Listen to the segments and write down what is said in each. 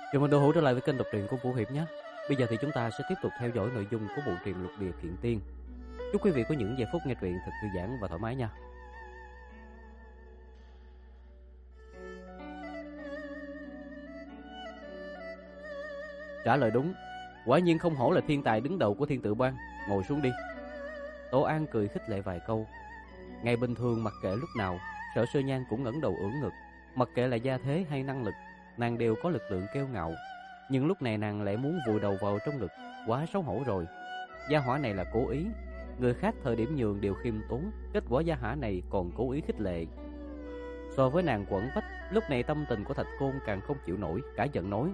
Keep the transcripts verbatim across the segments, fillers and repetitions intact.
Chào mừng đội hữu trở lại với kênh đọc truyện của Vũ Hiệp nhé. Bây giờ thì chúng ta sẽ tiếp tục theo dõi nội dung của bộ truyện Lục Địa Kiện Tiên. Chúc quý vị có những giây phút nghe truyện thật thư giãn và thoải mái nha. Trả lời đúng, quả nhiên không hổ là thiên tài đứng đầu của Thiên Tự Bang. Ngồi xuống đi. Tổ An cười khích lệ vài câu. Ngày bình thường mặc kệ lúc nào, Sở Sơ Nhan cũng ngẩng đầu ưỡn ngực, mặc kệ là gia thế hay năng lực, nàng đều có lực lượng kiêu ngạo. Nhưng lúc này nàng lại muốn vùi đầu vào trong ngực, quá xấu hổ rồi. Gia hỏa này là cố ý, người khác thời điểm nhường đều khiêm tốn, kết quả gia hỏa này còn cố ý khích lệ. So với nàng quẩn bách, lúc này tâm tình của Thạch Côn càng không chịu nổi, cả giận nói: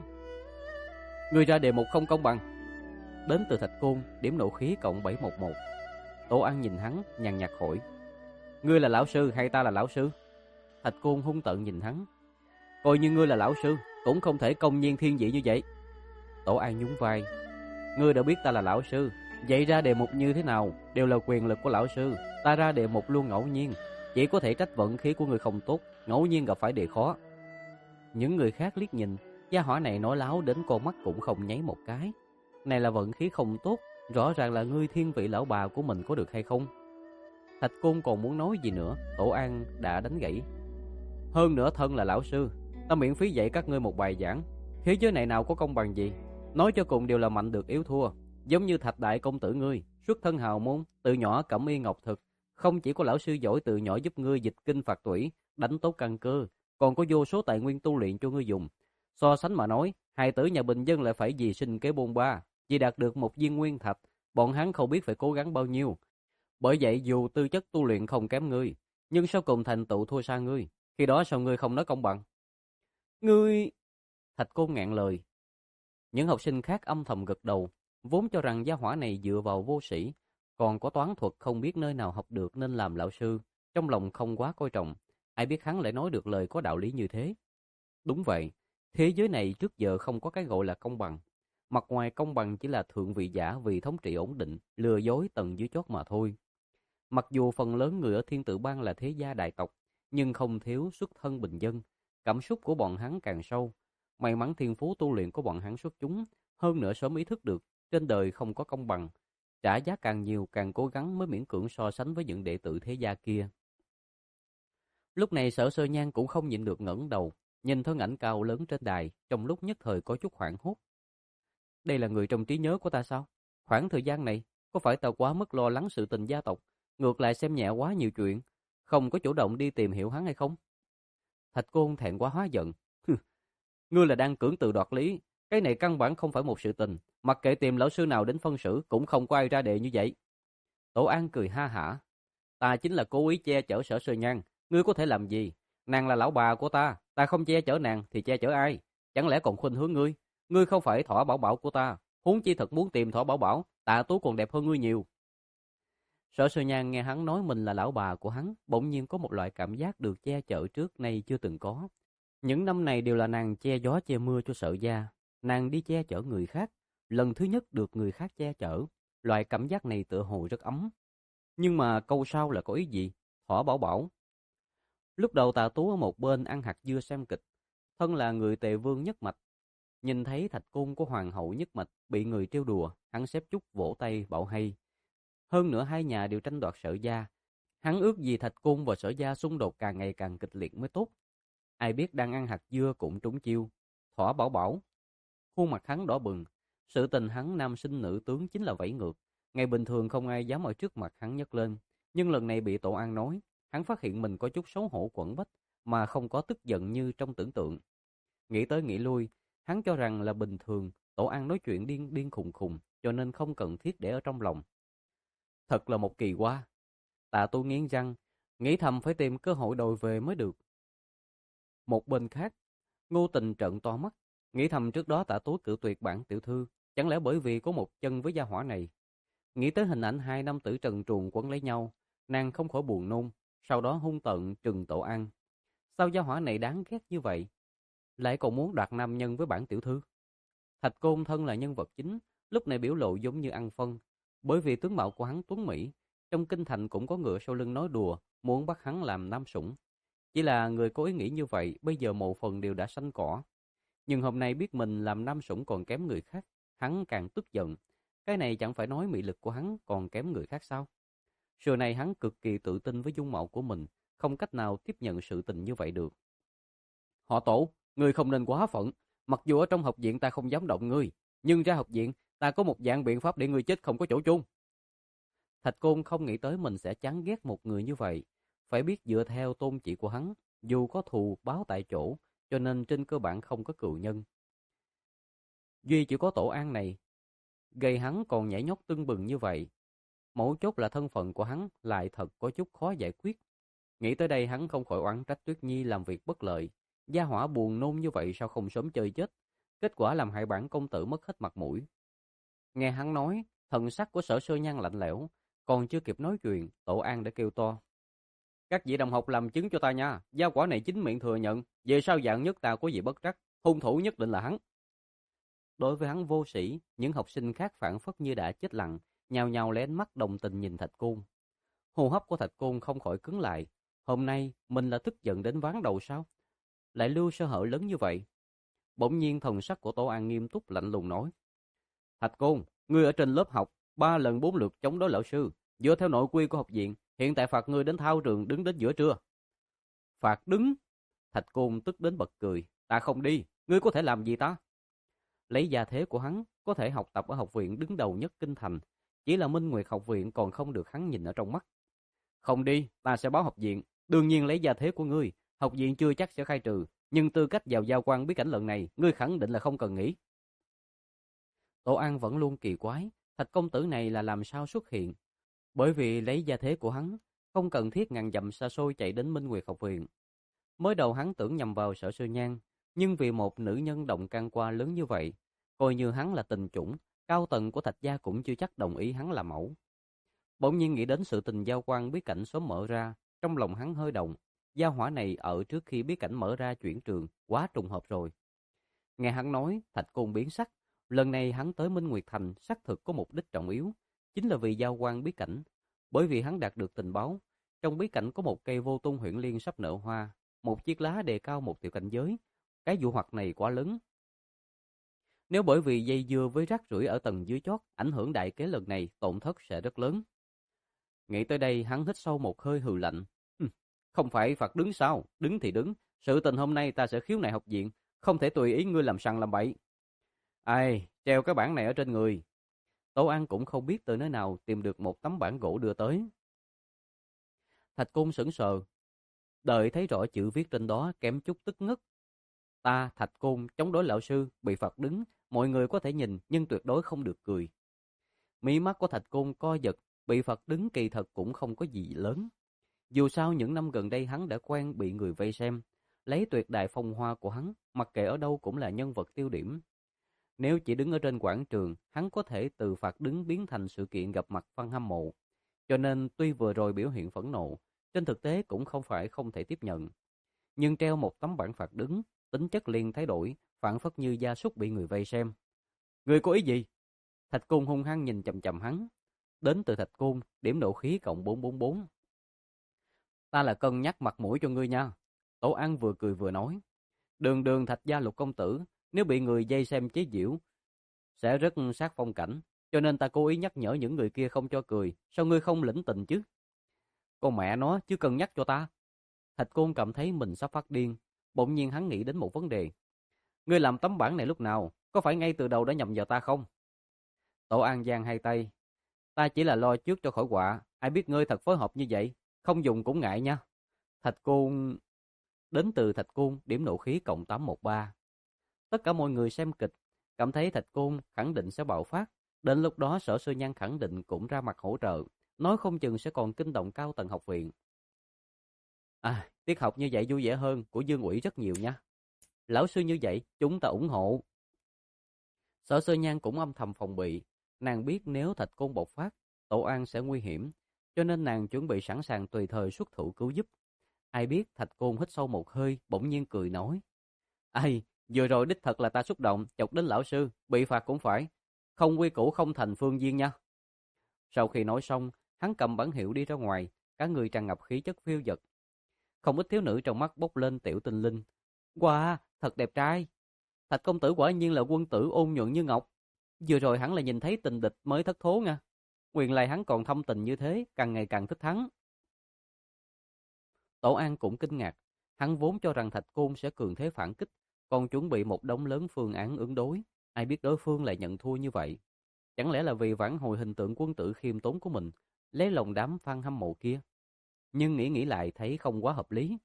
Ngươi ra đề mục không công bằng. Đến từ Thạch Côn, điểm nộ khí cộng bảy một một. Tổ An nhìn hắn, nhàn nhạt hỏi: Ngươi là lão sư hay ta là lão sư? Thạch Côn hung tợn nhìn hắn: Coi như ngươi là lão sư, cũng không thể công nhiên thiên vị như vậy. Tổ An nhún vai: Ngươi đã biết ta là lão sư, vậy ra đề mục như thế nào đều là quyền lực của lão sư. Ta ra đề mục luôn ngẫu nhiên, chỉ có thể trách vận khí của ngươi không tốt, ngẫu nhiên gặp phải đề khó. Những người khác liếc nhìn, gia hỏa này nói láo đến con mắt cũng không nháy một cái. Này là vận khí không tốt, rõ ràng là ngươi thiên vị lão bà của mình có được hay không? Thạch Côn còn muốn nói gì nữa, Tổ An đã đánh gãy: Hơn nữa thân là lão sư, ta miễn phí dạy các ngươi một bài giảng. Thế giới này nào có công bằng gì? Nói cho cùng đều là mạnh được yếu thua. Giống như Thạch đại công tử ngươi, xuất thân hào môn, từ nhỏ cẩm y ngọc thực, không chỉ có lão sư giỏi từ nhỏ giúp ngươi dịch kinh phạt tủy, đánh tốt căn cơ, còn có vô số tài nguyên tu luyện cho ngươi dùng. So sánh mà nói, hai tử nhà bình dân lại phải vì sinh kế bôn ba, vì đạt được một viên nguyên thạch, bọn hắn không biết phải cố gắng bao nhiêu. Bởi vậy dù tư chất tu luyện không kém ngươi, nhưng sau cùng thành tựu thua xa ngươi, khi đó sao ngươi không nói công bằng? Ngươi... Thạch Côn ngạn lời. Những học sinh khác âm thầm gật đầu, vốn cho rằng gia hỏa này dựa vào vô sĩ, còn có toán thuật không biết nơi nào học được nên làm lão sư, trong lòng không quá coi trọng. Ai biết hắn lại nói được lời có đạo lý như thế. Đúng vậy, thế giới này trước giờ không có cái gọi là công bằng. Mặt ngoài công bằng chỉ là thượng vị giả vì thống trị ổn định, lừa dối tầng dưới chót mà thôi. Mặc dù phần lớn người ở Thiên Tự Bang là thế gia đại tộc, nhưng không thiếu xuất thân bình dân. Cảm xúc của bọn hắn càng sâu. May mắn thiên phú tu luyện của bọn hắn xuất chúng, hơn nữa sớm ý thức được trên đời không có công bằng. Trả giá càng nhiều càng cố gắng mới miễn cưỡng so sánh với những đệ tử thế gia kia. Lúc này Sở Sơ Nhan cũng không nhịn được ngẩng đầu, nhìn thân ảnh cao lớn trên đài, trong lúc nhất thời có chút hoảng hốt. Đây là người trong trí nhớ của ta sao? Khoảng thời gian này, có phải ta quá mức lo lắng sự tình gia tộc, ngược lại xem nhẹ quá nhiều chuyện, không có chủ động đi tìm hiểu hắn hay không? Thạch Côn thẹn quá hóa giận. Ngươi là đang cưỡng từ đoạt lý, cái này căn bản không phải một sự tình, mặc kệ tìm lão sư nào đến phân xử cũng không có ai ra đề như vậy. Tổ An cười ha hả. Ta chính là cố ý che chở Sở Sơ Nhan, ngươi có thể làm gì? Nàng là lão bà của ta, ta không che chở nàng thì che chở ai? Chẳng lẽ còn khuynh hướng ngươi? Ngươi không phải Thỏ Bảo Bảo của ta, huống chi thật muốn tìm Thỏ Bảo Bảo, Tạ Tú còn đẹp hơn ngươi nhiều. Sở Sơ Nhan nghe hắn nói mình là lão bà của hắn, bỗng nhiên có một loại cảm giác được che chở trước nay chưa từng có. Những năm này đều là nàng che gió che mưa cho Sở gia, nàng đi che chở người khác, lần thứ nhất được người khác che chở, loại cảm giác này tựa hồ rất ấm. Nhưng mà câu sau là có ý gì? Thỏ Bảo Bảo. Lúc đầu Tạ Tú ở một bên ăn hạt dưa xem kịch, thân là người Tề Vương nhất mạch, nhìn thấy thạch cung của hoàng hậu nhất mạch bị người trêu đùa, hắn xếp chúc vỗ tay bảo hay. Hơn nữa hai nhà đều tranh đoạt Sở gia, hắn ước gì thạch cung và Sở gia xung đột càng ngày càng kịch liệt mới tốt. Ai biết đang ăn hạt dưa cũng trúng chiêu. Thỏ Bảo Bảo. Khuôn mặt hắn đỏ bừng. Sự tình hắn nam sinh nữ tướng chính là vẫy ngược. Ngày bình thường không ai dám ở trước mặt hắn nhấc lên, nhưng lần này bị Tổ An nói, hắn phát hiện mình có chút xấu hổ quẫn bách, mà không có tức giận như trong tưởng tượng. Nghĩ tới nghĩ lui, hắn cho rằng là bình thường, Tổ An nói chuyện điên điên khùng khùng, cho nên không cần thiết để ở trong lòng. Thật là một kỳ qua. Tạ Tu nghiến răng, nghĩ thầm phải tìm cơ hội đòi về mới được. Một bên khác, Ngô Tình trợn to mắt, nghĩ thầm trước đó Tạ Tú cự tuyệt bản tiểu thư, chẳng lẽ bởi vì có một chân với gia hỏa này. Nghĩ tới hình ảnh hai nam tử trần truồng quấn lấy nhau, nàng không khỏi buồn nôn, sau đó hung tợn trừng Tổ An. Sao gia hỏa này đáng ghét như vậy? Lại còn muốn đoạt nam nhân với bản tiểu thư. Thạch Côn thân là nhân vật chính, lúc này biểu lộ giống như ăn phân, bởi vì tướng mạo của hắn tuấn mỹ, trong kinh thành cũng có ngựa sau lưng nói đùa, muốn bắt hắn làm nam sủng. Chỉ là người có ý nghĩ như vậy, bây giờ mộ phần đều đã xanh cỏ. Nhưng hôm nay biết mình làm nam sủng còn kém người khác, hắn càng tức giận. Cái này chẳng phải nói mị lực của hắn còn kém người khác sao? Xưa nay hắn cực kỳ tự tin với dung mạo của mình, không cách nào tiếp nhận sự tình như vậy được. Họ Tổ, ngươi không nên quá phận. Mặc dù ở trong học viện ta không dám động ngươi, nhưng ra học viện ta có một dạng biện pháp để ngươi chết không có chỗ chôn. Thạch Côn không nghĩ tới mình sẽ chán ghét một người như vậy. Phải biết dựa theo tôn chỉ của hắn, dù có thù báo tại chỗ, cho nên trên cơ bản không có cựu nhân. Duy chỉ có Tổ An này, gây hắn còn nhảy nhót tưng bừng như vậy. Mấu chốt là thân phận của hắn lại thật có chút khó giải quyết. Nghĩ tới đây hắn không khỏi oán trách Tuyết Nhi làm việc bất lợi. Gia hỏa buồn nôn như vậy sao không sớm chơi chết. Kết quả làm hại bản công tử mất hết mặt mũi. Nghe hắn nói, thần sắc của Sở Sơ Nhan lạnh lẽo. Còn chưa kịp nói chuyện, Tổ An đã kêu to. Các vị đồng học làm chứng cho ta nha. Gia quả này chính miệng thừa nhận. Về sau dạng nhất ta có gì bất trắc. Hung thủ nhất định là hắn. Đối với hắn vô sĩ, những học sinh khác phản phất như đã chết lặng, nhào nhào lén mắt đồng tình nhìn Thạch Côn. Hô hấp của Thạch Côn không khỏi cứng lại. Hôm nay mình là tức giận đến ván đầu sao? Lại lưu sơ hở lớn như vậy. Bỗng nhiên thần sắc của Tổ An nghiêm túc lạnh lùng nói. Thạch Côn, ngươi ở trên lớp học, ba lần bốn lượt chống đối lão sư. Dựa theo nội quy của học viện, hiện tại phạt ngươi đến thao trường đứng đến giữa trưa. Phạt đứng? Thạch Côn tức đến bật cười. Ta không đi, ngươi có thể làm gì ta? Lấy gia thế của hắn, có thể học tập ở học viện đứng đầu nhất kinh thành. Chỉ là Minh Nguyệt học viện còn không được hắn nhìn ở trong mắt. Không đi, ta sẽ báo học viện. Đương nhiên lấy gia thế của ngươi, học viện chưa chắc sẽ khai trừ. Nhưng tư cách vào giao quan bí cảnh lần này, ngươi khẳng định là không cần nghĩ. Tổ An vẫn luôn kỳ quái, Thạch công tử này là làm sao xuất hiện. Bởi vì lấy gia thế của hắn, không cần thiết ngàn dặm xa xôi chạy đến Minh Nguyệt học viện. Mới đầu hắn tưởng nhầm vào Sở Sơ Nhan, nhưng vì một nữ nhân động can qua lớn như vậy, coi như hắn là tình chủng, cao tầng của Thạch gia cũng chưa chắc đồng ý hắn làm mẫu. Bỗng nhiên nghĩ đến sự tình giao quan bí cảnh sớm mở ra, trong lòng hắn hơi động. Gia hỏa này ở trước khi bí cảnh mở ra chuyển trường, quá trùng hợp rồi. Nghe hắn nói, Thạch Côn biến sắc. Lần này hắn tới Minh Nguyệt Thành xác thực có mục đích trọng yếu, chính là vì giao quan bí cảnh. Bởi vì hắn đạt được tình báo, trong bí cảnh có một cây vô tung huyễn liên sắp nở hoa, một chiếc lá đề cao một tiểu cảnh giới. Cái dụ hoặc này quá lớn. Nếu bởi vì dây dưa với rác rưởi ở tầng dưới chót, ảnh hưởng đại kế lần này, tổn thất sẽ rất lớn. Nghĩ tới đây hắn hít sâu một hơi hừ lạnh. Hừm, không phải phạt đứng sao? Đứng thì đứng. Sự tình hôm nay ta sẽ khiếu nại học viện, không thể tùy ý ngươi làm sằng làm bậy. Ai, treo cái bản này ở trên người. Tố An cũng không biết từ nơi nào tìm được một tấm bản gỗ đưa tới. Thạch Côn sững sờ, đợi thấy rõ chữ viết trên đó kém chút tức ngất. Ta, Thạch Côn, chống đối lão sư, bị phạt đứng, mọi người có thể nhìn nhưng tuyệt đối không được cười. Mí mắt của Thạch Côn co giật, bị phạt đứng kỳ thật cũng không có gì lớn. Dù sao những năm gần đây hắn đã quen bị người vây xem, lấy tuyệt đại phong hoa của hắn, mặc kệ ở đâu cũng là nhân vật tiêu điểm. Nếu chỉ đứng ở trên quảng trường, hắn có thể từ phạt đứng biến thành sự kiện gặp mặt fan hâm mộ. Cho nên tuy vừa rồi biểu hiện phẫn nộ, trên thực tế cũng không phải không thể tiếp nhận. Nhưng treo một tấm bảng phạt đứng, tính chất liền thay đổi, phản phất như gia súc bị người vây xem. Người có ý gì? Thạch Côn hung hăng nhìn chằm chằm hắn. Đến từ Thạch Côn, điểm độ khí cộng bốn bốn bốn. Ta là cân nhắc mặt mũi cho ngươi nha. Tổ An vừa cười vừa nói. Đường đường Thạch gia Lục công tử, nếu bị người dây xem chế giễu, sẽ rất sát phong cảnh. Cho nên ta cố ý nhắc nhở những người kia không cho cười. Sao ngươi không lĩnh tình chứ? Con mẹ nó, chứ cân nhắc cho ta. Thạch Côn cảm thấy mình sắp phát điên. Bỗng nhiên hắn nghĩ đến một vấn đề. Ngươi làm tấm bản này lúc nào? Có phải ngay từ đầu đã nhầm vào ta không? Tổ An giang hai tay. Ta chỉ là lo trước cho khỏi họa. Ai biết ngươi thật phối hợp như vậy. Không dùng cũng ngại nha. Thạch Côn... Đến từ Thạch Côn, điểm nộ khí cộng tám một ba. Tất cả mọi người xem kịch, cảm thấy Thạch Côn khẳng định sẽ bạo phát. Đến lúc đó Sở Sơ Nhan khẳng định cũng ra mặt hỗ trợ. Nói không chừng sẽ còn kinh động cao tầng học viện. À, tiết học như vậy vui vẻ hơn của Dương ủy rất nhiều nha. Lão sư như vậy, chúng ta ủng hộ. Sở Sơ Nhan cũng âm thầm phòng bị. Nàng biết nếu Thạch Côn bộc phát, Tổ An sẽ nguy hiểm. Cho nên nàng chuẩn bị sẵn sàng tùy thời xuất thủ cứu giúp. Ai biết Thạch Côn hít sâu một hơi, bỗng nhiên cười nói. Ai, vừa rồi đích thật là ta xúc động, chọc đến lão sư, bị phạt cũng phải. Không quy củ không thành phương viên nha. Sau khi nói xong, hắn cầm bản hiệu đi ra ngoài, cả người tràn ngập khí chất phiêu dật. Không ít thiếu nữ trong mắt bốc lên tiểu tinh linh. Wow, thật đẹp trai. Thạch công tử quả nhiên là quân tử ôn nhuận như ngọc. Vừa rồi hắn là nhìn thấy tình địch mới thất thố nha. Nguyên lai hắn còn thâm tình như thế, càng ngày càng thích hắn. Tổ An cũng kinh ngạc. Hắn vốn cho rằng Thạch Côn sẽ cường thế phản kích, còn chuẩn bị một đống lớn phương án ứng đối. Ai biết đối phương lại nhận thua như vậy. Chẳng lẽ là vì vãn hồi hình tượng quân tử khiêm tốn của mình, lấy lòng đám fan hâm mộ kia? Nhưng nghĩ nghĩ lại thấy không quá hợp lý.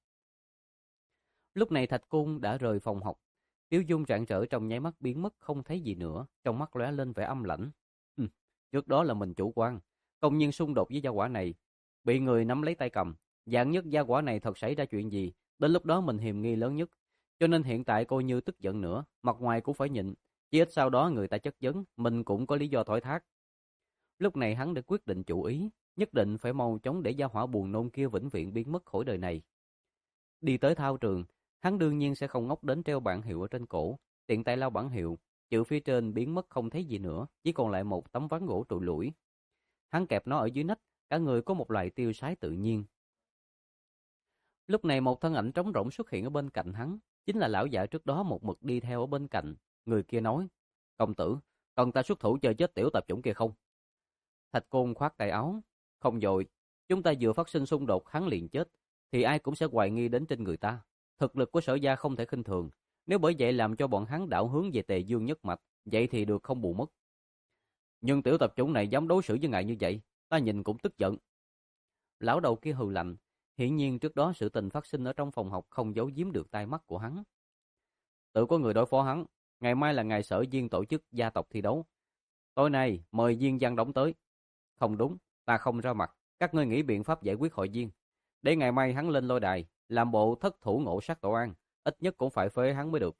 Lúc này Thạch Côn đã rời phòng học. Tiêu Dung rạng rỡ trong nháy mắt biến mất không thấy gì nữa, trong mắt lóe lên vẻ âm lãnh. Hừ, trước đó là mình chủ quan, công nhiên xung đột với gia hỏa này, bị người nắm lấy tay cầm. Dạng nhất gia hỏa này thật xảy ra chuyện gì, đến lúc đó mình hiềm nghi lớn nhất. Cho nên hiện tại coi như tức giận nữa, mặt ngoài cũng phải nhịn, chỉ ít sau đó người ta chất vấn, mình cũng có lý do thoái thác. Lúc này hắn đã quyết định chủ ý, nhất định phải mau chóng để gia hỏa buồn nôn kia vĩnh viễn biến mất khỏi đời này. Đi tới thao trường, hắn đương nhiên sẽ không ngốc đến treo bảng hiệu ở trên cổ, tiện tay lau bảng hiệu, chữ phía trên biến mất không thấy gì nữa, chỉ còn lại một tấm ván gỗ trụi lủi. Hắn kẹp nó ở dưới nách, cả người có một loại tiêu sái tự nhiên. Lúc này một thân ảnh trống rỗng xuất hiện ở bên cạnh hắn, chính là lão già trước đó một mực đi theo ở bên cạnh. Người kia nói: "Công tử, cần ta xuất thủ chơi chết tiểu tạp chủng kia không?" Thạch Côn khoát tay áo: "Không vội, chúng ta vừa phát sinh xung đột hắn liền chết, thì ai cũng sẽ hoài nghi đến trên người ta. Thực lực của Sở gia không thể khinh thường, nếu bởi vậy làm cho bọn hắn đảo hướng về Tề Dương nhất mạch, vậy thì được không bù mất. Nhưng tiểu tạp chủng này dám đối xử với ngài như vậy, ta nhìn cũng tức giận." Lão đầu kia hừ lạnh, hiển nhiên trước đó sự tình phát sinh ở trong phòng học không giấu giếm được tai mắt của hắn. "Tự có người đối phó hắn, ngày mai là ngày Sở Diên tổ chức gia tộc thi đấu. Tối nay mời Diên Văn Đống tới." "Không đúng, ta không ra mặt, các ngươi nghĩ biện pháp giải quyết hội Diên. Để ngày mai hắn lên lôi đài, làm bộ thất thủ ngộ sát Tổ An, ít nhất cũng phải phế hắn mới được."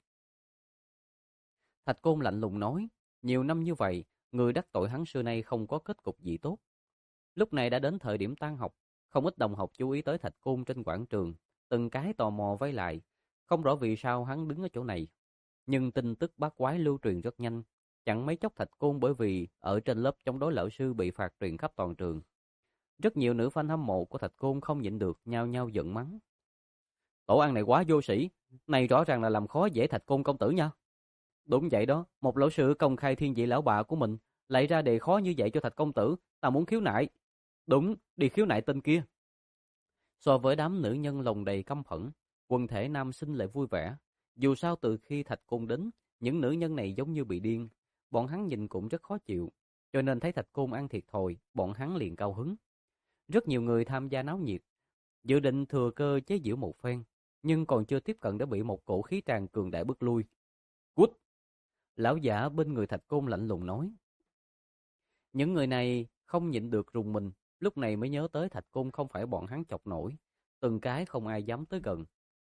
Thạch Côn lạnh lùng nói, nhiều năm như vậy, người đắc tội hắn xưa nay không có kết cục gì tốt. Lúc này đã đến thời điểm tan học, không ít đồng học chú ý tới Thạch Côn trên quảng trường, từng cái tò mò vây lại, không rõ vì sao hắn đứng ở chỗ này. Nhưng tin tức bát quái lưu truyền rất nhanh, chẳng mấy chốc Thạch Côn bởi vì ở trên lớp chống đối lão sư bị phạt truyền khắp toàn trường. Rất nhiều nữ fan hâm mộ của Thạch Côn không nhịn được nhao nhao giận mắng: "Tổ An này quá vô sĩ, này rõ ràng là làm khó dễ Thạch Côn công tử nha." "Đúng vậy đó, một lão sư công khai thiên vị lão bà của mình, lại ra đề khó như vậy cho Thạch công tử, ta muốn khiếu nại." "Đúng, đi khiếu nại tên kia." So với đám nữ nhân lòng đầy căm phẫn, quần thể nam sinh lại vui vẻ. Dù sao từ khi Thạch Côn đến, những nữ nhân này giống như bị điên, bọn hắn nhìn cũng rất khó chịu, cho nên thấy Thạch Côn ăn thiệt thòi, bọn hắn liền cao hứng. Rất nhiều người tham gia náo nhiệt, dự định thừa cơ chế giễu một phen, nhưng còn chưa tiếp cận đã bị một cổ khí tràn cường đại bức lui. "Cút!" Lão giả bên người Thạch Côn lạnh lùng nói. Những người này không nhịn được rùng mình, lúc này mới nhớ tới Thạch Côn không phải bọn hắn chọc nổi, từng cái không ai dám tới gần.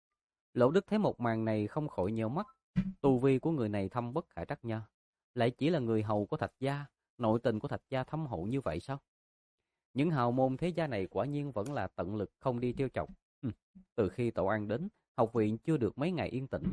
Lỗ Đức thấy một màn này không khỏi nheo mắt, tu vi của người này thâm bất khả trắc nha, lại chỉ là người hầu của Thạch gia, nội tình của Thạch gia thâm hậu như vậy sao? Những hào môn thế gia này quả nhiên vẫn là tận lực không đi trêu chọc. Ừ, từ khi Tổ An đến, học viện chưa được mấy ngày yên tĩnh.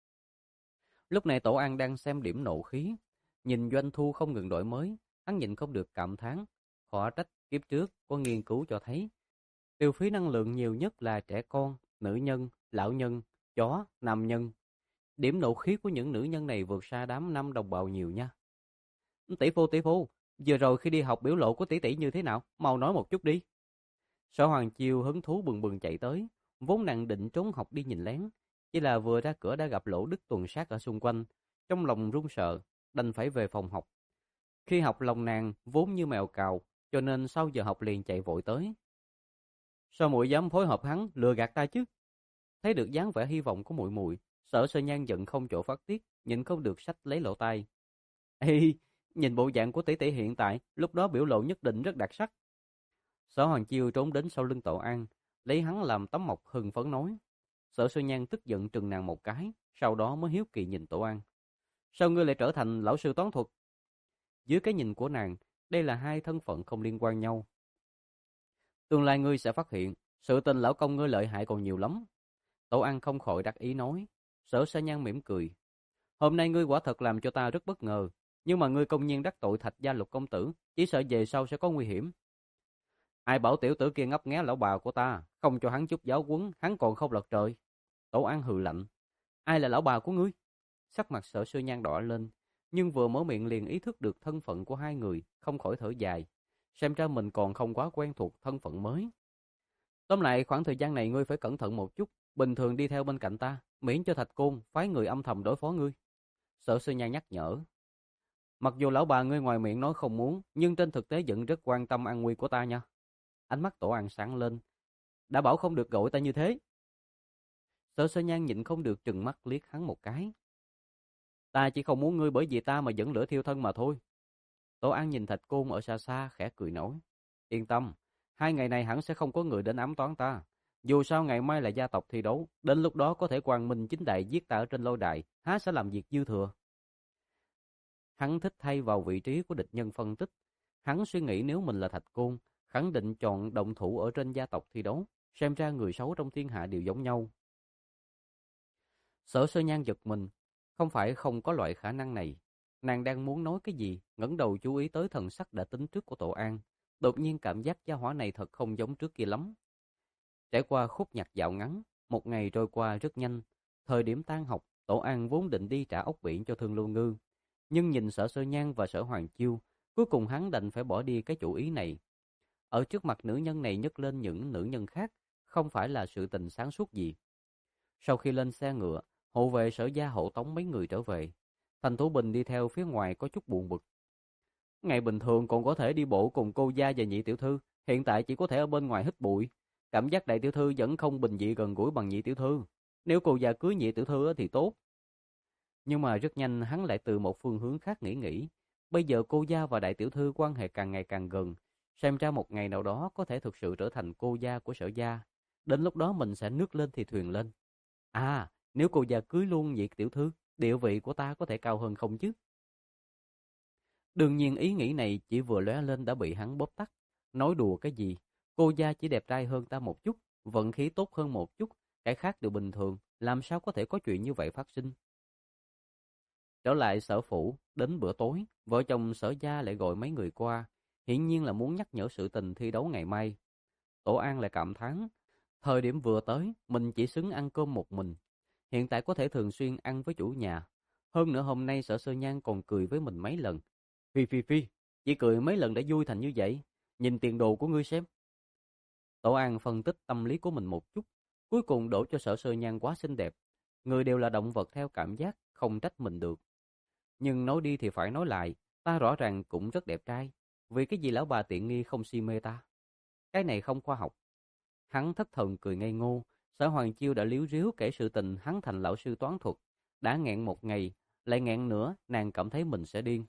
Lúc này Tổ An đang xem điểm nộ khí, nhìn doanh thu không ngừng đổi mới, hắn nhìn không được cảm thán, khó trách kiếp trước có nghiên cứu cho thấy tiêu phí năng lượng nhiều nhất là trẻ con, nữ nhân, lão nhân, chó, nam nhân. Điểm nộ khí của những nữ nhân này vượt xa đám năm đồng bào nhiều nha. "Tỷ phu, tỷ phu, vừa rồi khi đi học biểu lộ của tỷ tỷ như thế nào, mau nói một chút đi." Sở Hoàng Chiêu hứng thú bừng bừng chạy tới, vốn nàng định trốn học đi nhìn lén, chỉ là vừa ra cửa đã gặp Lỗ Đức tuần sát ở xung quanh, trong lòng run sợ, đành phải về phòng học. Khi học lòng nàng vốn như mèo cào, cho nên sau giờ học liền chạy vội tới. "Sao muội dám phối hợp hắn lừa gạt ta chứ?" Thấy được dáng vẻ hy vọng của muội muội, Sở Sơ Nhan giận không chỗ phát tiết, nhịn không được xách lấy lỗ tai. "Ê, nhìn bộ dạng của tỷ tỷ hiện tại, lúc đó biểu lộ nhất định rất đặc sắc." Sở Hoàng Chiêu trốn đến sau lưng Tổ An, lấy hắn làm tấm mộc hưng phấn nói. Sở Sơ Nhan tức giận trừng nàng một cái, sau đó mới hiếu kỳ nhìn Tổ An. "Sao ngươi lại trở thành lão sư toán thuật?" Dưới cái nhìn của nàng, đây là hai thân phận không liên quan nhau. "Tương lai ngươi sẽ phát hiện, sự tình lão công ngươi lợi hại còn nhiều lắm." Tổ An không khỏi đắc ý nói. Sở Sa Nhan mỉm cười. "Hôm nay ngươi quả thật làm cho ta rất bất ngờ, nhưng mà ngươi công nhiên đắc tội Thạch gia Lục công tử, chỉ sợ về sau sẽ có nguy hiểm." "Ai bảo tiểu tử kia ngấp nghé lão bà của ta, không cho hắn chút giáo huấn, hắn còn không lật trời." Tổ An hừ lạnh. "Ai là lão bà của ngươi?" Sắc mặt Sở Sư Nhan đỏ lên, nhưng vừa mở miệng liền ý thức được thân phận của hai người, không khỏi thở dài. Xem ra mình còn không quá quen thuộc thân phận mới. Tóm lại, khoảng thời gian này ngươi phải cẩn thận một chút, bình thường đi theo bên cạnh ta, miễn cho Thạch Côn phái người âm thầm đối phó ngươi. Sở Sư Nhan nhắc nhở. Mặc dù lão bà ngươi ngoài miệng nói không muốn, nhưng trên thực tế vẫn rất quan tâm an nguy của ta nha. Ánh mắt Tổ An sáng lên. Đã bảo không được gọi ta như thế. Sở Sư Nhan nhịn không được trừng mắt liếc hắn một cái. Ta chỉ không muốn ngươi bởi vì ta mà dẫn lửa thiêu thân mà thôi. Tổ An nhìn Thạch Côn ở xa xa khẽ cười nói. Yên tâm, hai ngày này hẳn sẽ không có người đến ám toán ta. Dù sao ngày mai là gia tộc thi đấu, đến lúc đó có thể quang minh chính đại giết ta ở trên lôi đài, há sẽ làm việc dư thừa. Hắn thích thay vào vị trí của địch nhân phân tích. Hắn suy nghĩ nếu mình là Thạch Côn, khẳng định chọn động thủ ở trên gia tộc thi đấu. Xem ra người xấu trong thiên hạ đều giống nhau. Sở Sơ Nhan giật mình, không phải không có loại khả năng này. Nàng đang muốn nói cái gì, ngẩng đầu chú ý tới thần sắc đã tính trước của Tổ An. Đột nhiên cảm giác gia hỏa này thật không giống trước kia lắm. Trải qua khúc nhạc dạo ngắn, một ngày trôi qua rất nhanh. Thời điểm tan học, Tổ An vốn định đi trả ốc biển cho Thương Lưu Ngư. Nhưng nhìn Sở Sơ Nhan và Sở Hoàng Chiêu, cuối cùng hắn đành phải bỏ đi cái chủ ý này. Ở trước mặt nữ nhân này nhấc lên những nữ nhân khác, không phải là sự tình sáng suốt gì. Sau khi lên xe ngựa, hộ vệ Sở gia hộ tống mấy người trở về. Thành Tú Bình đi theo phía ngoài có chút buồn bực. Ngày bình thường còn có thể đi bộ cùng cô gia và nhị tiểu thư, hiện tại chỉ có thể ở bên ngoài hít bụi. Cảm giác đại tiểu thư vẫn không bình dị gần gũi bằng nhị tiểu thư. Nếu cô gia cưới nhị tiểu thư thì tốt. Nhưng mà rất nhanh hắn lại từ một phương hướng khác nghĩ nghĩ. Bây giờ cô gia và đại tiểu thư quan hệ càng ngày càng gần. Xem ra một ngày nào đó có thể thực sự trở thành cô gia của Sở gia. Đến lúc đó mình sẽ nước lên thì thuyền lên. À, nếu cô gia cưới luôn nhị tiểu thư, địa vị của ta có thể cao hơn không chứ? Đương nhiên ý nghĩ này chỉ vừa lóe lên đã bị hắn bóp tắt. Nói đùa cái gì? Cô gia chỉ đẹp trai hơn ta một chút, vận khí tốt hơn một chút, cái khác đều bình thường, làm sao có thể có chuyện như vậy phát sinh? Trở lại Sở phủ, đến bữa tối, vợ chồng Sở gia lại gọi mấy người qua, hiển nhiên là muốn nhắc nhở sự tình thi đấu ngày mai. Tổ An lại cảm thán, thời điểm vừa tới, mình chỉ xứng ăn cơm một mình. Hiện tại có thể thường xuyên ăn với chủ nhà. Hơn nữa hôm nay Sở Sơ Nhan còn cười với mình mấy lần. Phi phi phi, chỉ cười mấy lần đã vui thành như vậy. Nhìn tiền đồ của ngươi xem. Tổ An phân tích tâm lý của mình một chút, cuối cùng đổ cho Sở Sơ Nhan quá xinh đẹp. Người đều là động vật theo cảm giác, không trách mình được. Nhưng nói đi thì phải nói lại, ta rõ ràng cũng rất đẹp trai. Vì cái gì lão bà tiện nghi không si mê ta? Cái này không khoa học. Hắn thất thần cười ngây ngô. Sở Hoàng Chiêu đã líu ríu kể sự tình hắn thành lão sư toán thuật. Đã nghẹn một ngày, lại nghẹn nữa, nàng cảm thấy mình sẽ điên.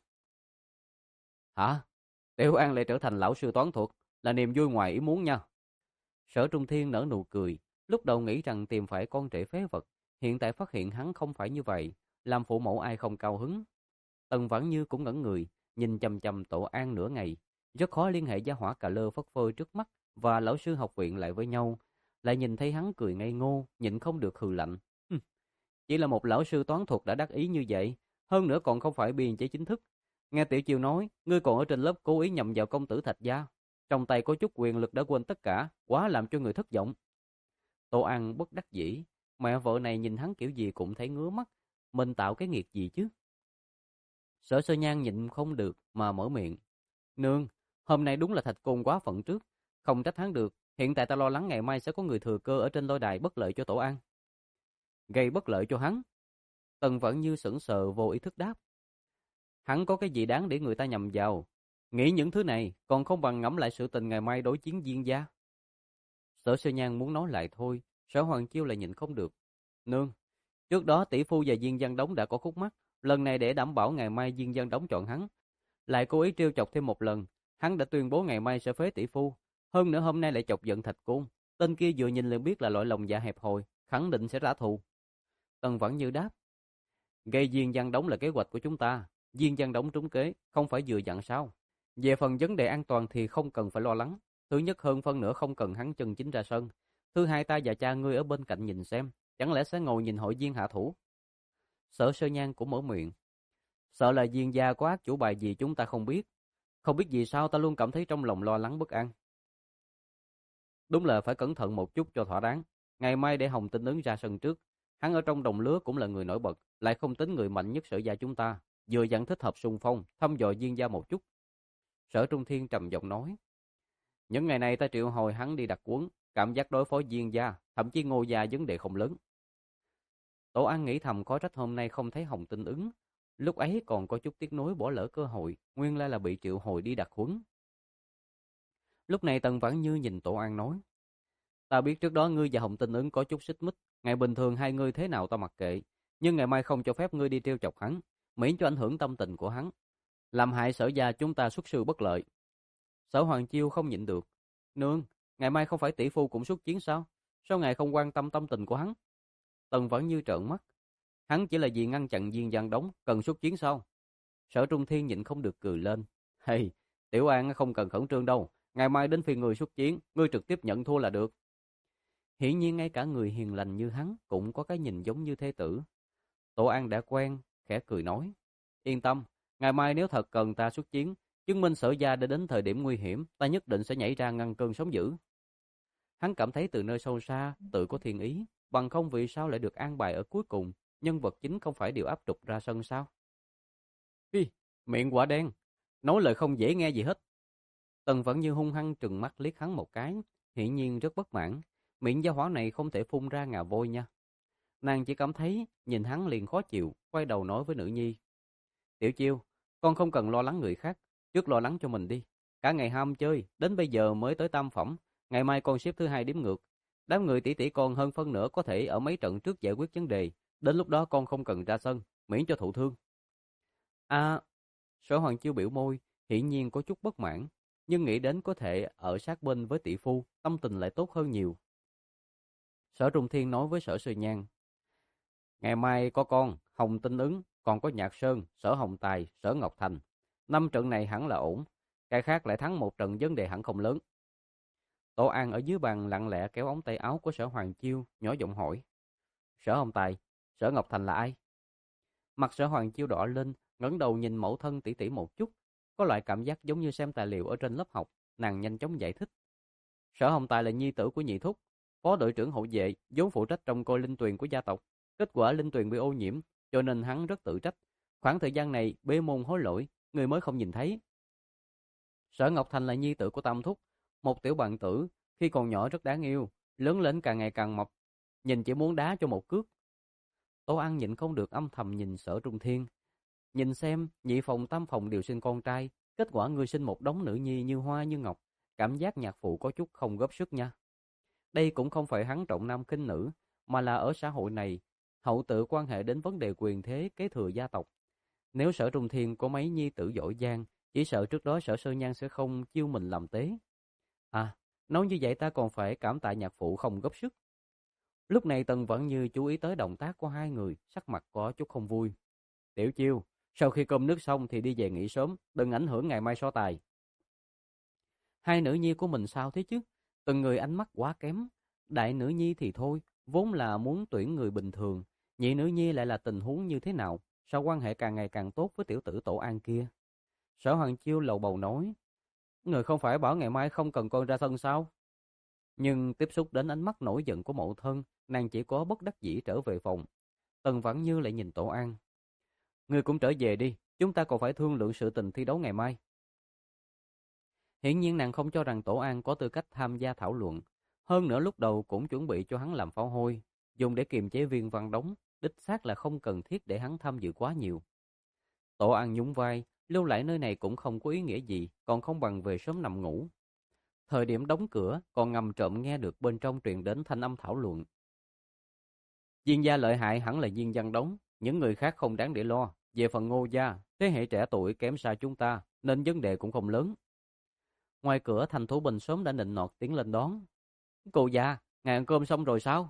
Hả? Tiểu An lại trở thành lão sư toán thuật, là niềm vui ngoài ý muốn nha. Sở Trung Thiên nở nụ cười, lúc đầu nghĩ rằng tìm phải con rể phế vật, hiện tại phát hiện hắn không phải như vậy, làm phụ mẫu ai không cao hứng. Tần Vãn Như cũng ngẩn người, nhìn chằm chằm Tổ An nửa ngày, rất khó liên hệ gia hỏa cà lơ phất phơ trước mắt và lão sư học viện lại với nhau, lại nhìn thấy hắn cười ngây ngô, nhịn không được hừ lạnh. Hừm, chỉ là một lão sư toán thuật đã đắc ý như vậy, hơn nữa còn không phải biên chế chính thức. Nghe Tiểu Chiêu nói, ngươi còn ở trên lớp cố ý nhầm vào công tử Thạch gia, trong tay có chút quyền lực đã quên tất cả, quá làm cho người thất vọng. Tô An bất đắc dĩ, mẹ vợ này nhìn hắn kiểu gì cũng thấy ngứa mắt, mình tạo cái nghiệt gì chứ? Sở Sơ Nhan nhịn không được mà mở miệng. Nương, hôm nay đúng là Thạch Côn quá phận trước, không trách hắn được, hiện tại ta lo lắng ngày mai sẽ có người thừa cơ ở trên lôi đài bất lợi cho Tổ An. Gây bất lợi cho hắn? Tần vẫn như sững sờ vô ý thức đáp. Hắn có cái gì đáng để người ta nhầm vào? Nghĩ những thứ này còn không bằng ngẫm lại sự tình ngày mai đối chiến Diên gia. Sở Sơ Nhan muốn nói lại thôi, Sở Hoàng Chiêu lại nhịn không được. Nương, trước đó tỷ phu và Diên Văn Đống đã có khúc mắc, lần này để đảm bảo ngày mai Diên Văn Đống chọn hắn, lại cố ý trêu chọc thêm một lần, hắn đã tuyên bố ngày mai sẽ phế tỷ phu, hơn nữa hôm nay lại chọc giận Thạch Côn, tên kia vừa nhìn liền biết là loại lòng dạ hẹp hòi, khẳng định sẽ trả thù. Tần Vãn Như đáp, gây Diên Văn Đống là kế hoạch của chúng ta, Diên Văn Đống trúng kế, không phải vừa dặn sao? Về phần vấn đề an toàn thì không cần phải lo lắng, thứ nhất hơn phân nữa không cần hắn chân chính ra sân, thứ hai ta và cha ngươi ở bên cạnh nhìn xem, chẳng lẽ sẽ ngồi nhìn hội viên hạ thủ? Sở Sơ Nhan cũng mở miệng, sợ là Diên gia có ác chủ bài gì chúng ta không biết, không biết vì sao ta luôn cảm thấy trong lòng lo lắng bất an. Đúng là phải cẩn thận một chút cho thỏa đáng, ngày mai để Hồng Tinh ứng ra sân trước, Hắn ở trong đồng lứa cũng là người nổi bật, lại không tính người mạnh nhất Sở gia chúng ta, vừa dặn thích hợp xung phong, thăm dò Diên gia một chút. Sở Trung Thiên trầm giọng nói. Những ngày này ta triệu hồi hắn đi đặt quấn, cảm giác đối phó Diên gia, thậm chí Ngô gia vấn đề không lớn. Tổ An nghĩ thầm có trách hôm nay không thấy Hồng Tinh ứng, lúc ấy còn có chút tiếc nuối bỏ lỡ cơ hội, nguyên lai là bị triệu hồi đi đặt huấn. Lúc này Tần Vãn Như nhìn Tổ An nói, ta biết trước đó ngươi và Hồng Tinh ứng có chút xích mích, ngày bình thường hai ngươi thế nào ta mặc kệ, nhưng ngày mai không cho phép ngươi đi trêu chọc hắn, miễn cho ảnh hưởng tâm tình của hắn, làm hại Sở gia chúng ta xuất sư bất lợi. Sở Hoàng Chiêu không nhịn được, nương, ngày mai không phải tỷ phu cũng xuất chiến sao? Sao ngài không quan tâm tâm tình của hắn? Tần Vãn Như trợn mắt, hắn chỉ là vì ngăn chặn Diên Giang Đống, cần xuất chiến sao? Sở Trung Thiên nhịn không được cười lên, hey, Tiểu An không cần khẩn trương đâu, ngày mai đến phiên người xuất chiến, ngươi trực tiếp nhận thua là được. Hiển nhiên ngay cả người hiền lành như hắn cũng có cái nhìn giống như thế tử. Tổ An đã quen, khẽ cười nói, yên tâm, ngày mai nếu thật cần ta xuất chiến, chứng minh Sở gia đã đến thời điểm nguy hiểm, ta nhất định sẽ nhảy ra ngăn cơn sóng dữ. Hắn cảm thấy từ nơi sâu xa, tự có thiên ý, bằng không vì sao lại được an bài ở cuối cùng, nhân vật chính không phải đều áp trục ra sân sao? Hi, miệng quả đen, nói lời không dễ nghe gì hết. Tần vẫn như hung hăng trừng mắt liếc hắn một cái, hiển nhiên rất bất mãn, miệng gia hỏa này không thể phun ra ngà voi nha. Nàng chỉ cảm thấy nhìn hắn liền khó chịu, quay đầu nói với nữ nhi. Tiểu Chiêu, con không cần lo lắng người khác, trước lo lắng cho mình đi. Cả ngày ham chơi, đến bây giờ mới tới tam phẩm, ngày mai con xếp thứ hai đếm ngược. Đám người tỷ tỷ con hơn phân nửa có thể ở mấy trận trước giải quyết vấn đề, đến lúc đó con không cần ra sân, miễn cho thụ thương. À, Sở Hoàng Chiêu biểu môi, hiển nhiên có chút bất mãn, nhưng nghĩ đến có thể ở sát bên với tỷ phu, tâm tình lại tốt hơn nhiều. Sở Trung Thiên nói với Sở Sư Nhan, ngày mai có con, Hồng Tinh ứng, còn có Nhạc Sơn, Sở Hồng Tài, Sở Ngọc Thành. Năm trận này hẳn là ổn, cái khác lại thắng một trận vấn đề hẳn không lớn. Tổ An ở dưới bàn lặng lẽ kéo ống tay áo của Sở Hoàng Chiêu, nhỏ giọng hỏi, Sở Hồng Tài, Sở Ngọc Thành là ai? Mặt Sở Hoàng Chiêu đỏ lên, ngẩng đầu nhìn mẫu thân tỷ tỷ một chút, có loại cảm giác giống như xem tài liệu ở trên lớp học, nàng nhanh chóng giải thích. Sở Hồng Tài là nhi tử của nhị thúc, phó đội trưởng hậu vệ, vốn phụ trách trông coi linh tuyền của gia tộc. Kết quả linh tuyền bị ô nhiễm, cho nên hắn rất tự trách. Khoảng thời gian này bế môn hối lỗi, người mới không nhìn thấy. Sở Ngọc Thành là nhi tử của Tam thúc, một tiểu bạn tử, khi còn nhỏ rất đáng yêu, lớn lên càng ngày càng mập, nhìn chỉ muốn đá cho một cước. Tô An nhịn không được âm thầm nhìn Sở Trung Thiên. Nhìn xem, nhị phòng tam phòng đều sinh con trai, kết quả ngươi sinh một đống nữ nhi như hoa như ngọc, cảm giác nhạc phụ có chút không góp sức nha. Đây cũng không phải hắn trọng nam khinh nữ, mà là ở xã hội này, hậu tự quan hệ đến vấn đề quyền thế kế thừa gia tộc. Nếu Sở Trung Thiên có mấy nhi tử giỏi giang, chỉ sợ trước đó Sở Sơ Nhan sẽ không chiêu mình làm tế. À, nói như vậy ta còn phải cảm tạ nhạc phụ không góp sức. Lúc này Tần vẫn như chú ý tới động tác của hai người, sắc mặt có chút không vui. Tiểu Chiêu, sau khi cơm nước xong thì đi về nghỉ sớm, đừng ảnh hưởng ngày mai so tài. Hai nữ nhi của mình sao thế chứ? Từng người ánh mắt quá kém. Đại nữ nhi thì thôi, vốn là muốn tuyển người bình thường. Nhị nữ nhi lại là tình huống như thế nào? Sao quan hệ càng ngày càng tốt với tiểu tử Tổ An kia? Sở Hoàng Chiêu lầu bầu nói, người không phải bảo ngày mai không cần con ra sân sao? Nhưng tiếp xúc đến ánh mắt nổi giận của mẫu thân, nàng chỉ có bất đắc dĩ trở về phòng. Tần Vãn Như lại nhìn Tổ An. Ngươi cũng trở về đi, chúng ta còn phải thương lượng sự tình thi đấu ngày mai. Hiển nhiên nàng không cho rằng Tổ An có tư cách tham gia thảo luận. Hơn nữa lúc đầu cũng chuẩn bị cho hắn làm pháo hôi, dùng để kiềm chế Viên Văn Đống, đích xác là không cần thiết để hắn tham dự quá nhiều. Tổ An nhún vai, lưu lại nơi này cũng không có ý nghĩa gì, còn không bằng về sớm nằm ngủ. Thời điểm đóng cửa, còn ngầm trộm nghe được bên trong truyền đến thanh âm thảo luận. Diên gia lợi hại hẳn là Diên Văn Đống, những người khác không đáng để lo. Về phần Ngô gia, thế hệ trẻ tuổi kém xa chúng ta, nên vấn đề cũng không lớn. Ngoài cửa Thành Thủ Bình sớm đã nịnh nọt tiến lên đón. Cô già, ngài ăn cơm xong rồi sao?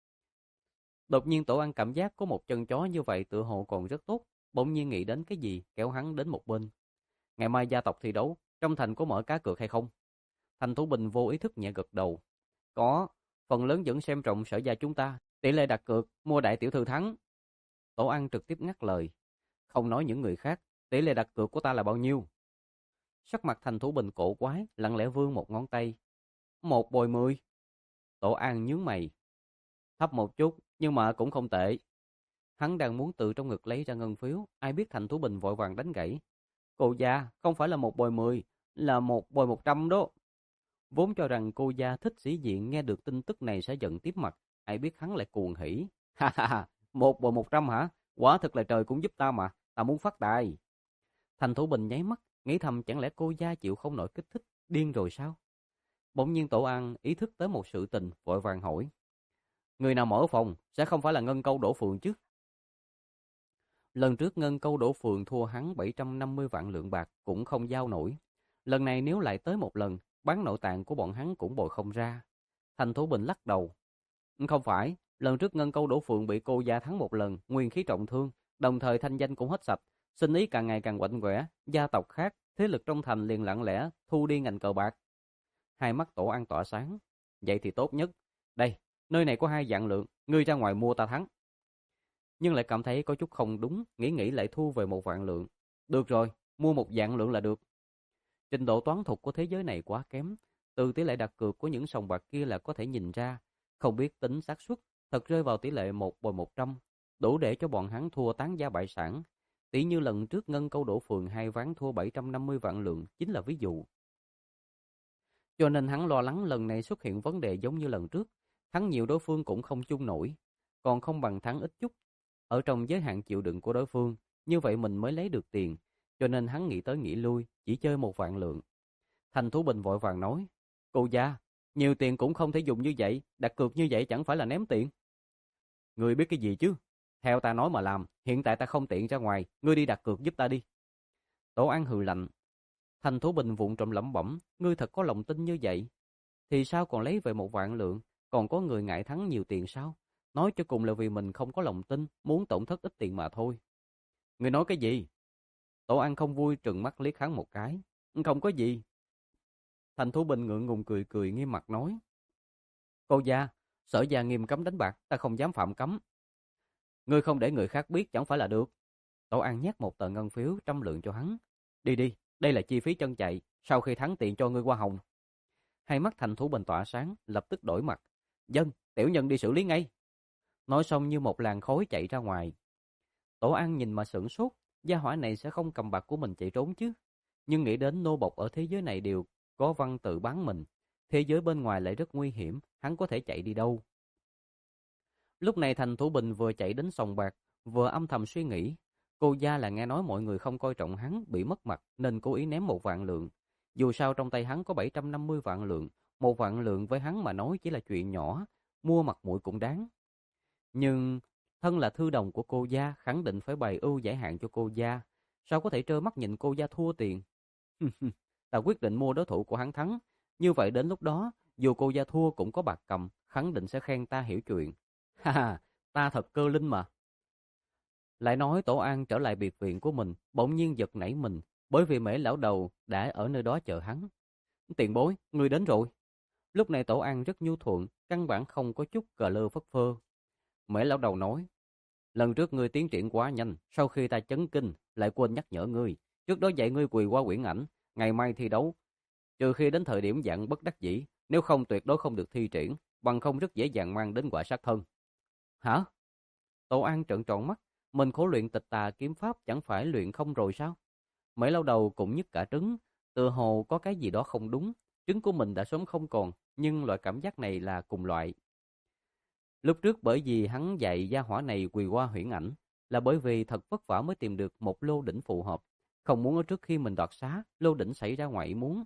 Đột nhiên Tổ An cảm giác có một chân chó như vậy tựa hồ còn rất tốt, bỗng nhiên nghĩ đến cái gì kéo hắn đến một bên. Ngày mai gia tộc thi đấu, trong thành có mở cá cược hay không? Thành Thủ Bình vô ý thức nhẹ gật đầu. Có, phần lớn vẫn xem trọng Sở gia chúng ta, tỷ lệ đặt cược, mua đại tiểu thư thắng. Tổ An trực tiếp ngắt lời. Không nói những người khác, tỷ lệ đặt cược của ta là bao nhiêu? Sắc mặt Thành Thủ Bình cổ quái, lặng lẽ vươn một ngón tay. Một bồi mười. Tổ An nhướng mày. Thấp một chút, nhưng mà cũng không tệ. Hắn đang muốn từ trong ngực lấy ra ngân phiếu, ai biết Thành Thủ Bình vội vàng đánh gãy. Cô gia, không phải là một bồi mười, là một bồi một trăm đó. Vốn cho rằng cô gia thích sĩ diện nghe được tin tức này sẽ giận tiếp mặt, ai biết hắn lại cuồng hỉ. Ha ha ha, một bồi một trăm hả? Quả thực là trời cũng giúp ta mà, ta muốn phát tài. Thành Thủ Bình nháy mắt, nghĩ thầm chẳng lẽ cô gia chịu không nổi kích thích, điên rồi sao? Bỗng nhiên Tổ An ý thức tới một sự tình, vội vàng hỏi. Người nào mở phòng, sẽ không phải là Ngân Câu Đỗ Phượng chứ? Lần trước Ngân Câu Đỗ Phượng thua hắn bảy trăm năm mươi vạn lượng bạc cũng không giao nổi. Lần này nếu lại tới một lần, bán nội tạng của bọn hắn cũng bồi không ra. Thành Thủ Bình lắc đầu. Không phải, lần trước Ngân Câu Đỗ Phượng bị cô gia thắng một lần, nguyên khí trọng thương, đồng thời thanh danh cũng hết sạch, sinh ý càng ngày càng quạnh quẻ, gia tộc khác, thế lực trong thành liền lặng lẽ thu đi ngành cờ bạc. Hai mắt Tổ An tỏa sáng. Vậy thì tốt nhất. Đây, nơi này có hai vạn lượng, ngươi ra ngoài mua ta thắng. Nhưng lại cảm thấy có chút không đúng, nghĩ nghĩ lại thu về một vạn lượng. Được rồi, mua một vạn lượng là được. Trình độ toán thuật của thế giới này quá kém, từ tỷ lệ đặt cược của những sòng bạc kia là có thể nhìn ra, không biết tính xác suất, thật rơi vào tỷ lệ một bồi một trăm, đủ để cho bọn hắn thua tán gia bại sản. Tỷ như lần trước Ngân Câu Đỗ Phường hai ván thua bảy trăm năm mươi vạn lượng chính là ví dụ. Cho nên hắn lo lắng lần này xuất hiện vấn đề giống như lần trước, thắng nhiều đối phương cũng không chung nổi, còn không bằng thắng ít chút. Ở trong giới hạn chịu đựng của đối phương, như vậy mình mới lấy được tiền, cho nên hắn nghĩ tới nghĩ lui, chỉ chơi một vạn lượng. Thành Thủ Bình vội vàng nói, cô gia, nhiều tiền cũng không thể dùng như vậy, đặt cược như vậy chẳng phải là ném tiền. Ngươi biết cái gì chứ? Theo ta nói mà làm, hiện tại ta không tiện ra ngoài, ngươi đi đặt cược giúp ta đi. Tổ An hừ lạnh. Thành Thủ Bình vụng trộm lẩm bẩm, ngươi thật có lòng tin như vậy. Thì sao còn lấy về một vạn lượng, còn có người ngại thắng nhiều tiền sao? Nói cho cùng là vì mình không có lòng tin, muốn tổn thất ít tiền mà thôi. Ngươi nói cái gì? Tổ An không vui trừng mắt liếc hắn một cái. Không có gì. Thành Thủ Bình ngượng ngùng cười cười nghiêm mặt nói. Cô gia, sở gia nghiêm cấm đánh bạc, ta không dám phạm cấm. Ngươi không để người khác biết chẳng phải là được. Tổ An nhét một tờ ngân phiếu trăm lượng cho hắn. Đi đi, đây là chi phí chân chạy, sau khi thắng tiền cho ngươi hoa hồng. Hai mắt Thành Thủ Bình tỏa sáng, lập tức đổi mặt. Dân, tiểu nhân đi xử lý ngay. Nói xong như một làn khói chạy ra ngoài. Tổ An nhìn mà sửng sốt, gia hỏa này sẽ không cầm bạc của mình chạy trốn chứ. Nhưng nghĩ đến nô bộc ở thế giới này đều có văn tự bán mình, thế giới bên ngoài lại rất nguy hiểm, hắn có thể chạy đi đâu. Lúc này Thành Thủ Bình vừa chạy đến sòng bạc, vừa âm thầm suy nghĩ. Cô gia là nghe nói mọi người không coi trọng hắn, bị mất mặt nên cố ý ném một vạn lượng. Dù sao trong tay hắn có bảy trăm năm mươi vạn lượng, một vạn lượng với hắn mà nói chỉ là chuyện nhỏ, mua mặt mũi cũng đáng. Nhưng thân là thư đồng của cô gia, khẳng định phải bày ưu giải hạn cho cô gia, sao có thể trơ mắt nhìn cô gia thua tiền. Ta quyết định mua đối thủ của hắn thắng, như vậy đến lúc đó dù cô gia thua cũng có bạc cầm, khẳng định sẽ khen ta hiểu chuyện. Ha ha, ta thật cơ linh mà. Lại nói Tổ An trở lại biệt viện của mình, bỗng nhiên giật nảy mình, bởi vì Mễ lão đầu đã ở nơi đó chờ hắn. Tiền bối, ngươi đến rồi. Lúc này Tổ An rất nhu thuận, căn bản không có chút cờ lơ phất phơ. Mễ lão đầu nói, lần trước ngươi tiến triển quá nhanh, sau khi ta chấn kinh, lại quên nhắc nhở ngươi. Trước đó dạy ngươi quỳ qua quyển ảnh, ngày mai thi đấu. Trừ khi đến thời điểm dặn bất đắc dĩ, nếu không tuyệt đối không được thi triển, bằng không rất dễ dàng mang đến quả sát thân. Hả? Tổ An trợn tròn mắt, mình khổ luyện tịch tà kiếm pháp chẳng phải luyện không rồi sao? Mấy lâu đầu cũng nhức cả trứng, tựa hồ có cái gì đó không đúng, trứng của mình đã sớm không còn, nhưng loại cảm giác này là cùng loại. Lúc trước bởi vì hắn dạy gia hỏa này quỳ qua huyễn ảnh, là bởi vì thật vất vả mới tìm được một lô đỉnh phù hợp, không muốn ở trước khi mình đoạt xá, lô đỉnh xảy ra ngoại ý muốn.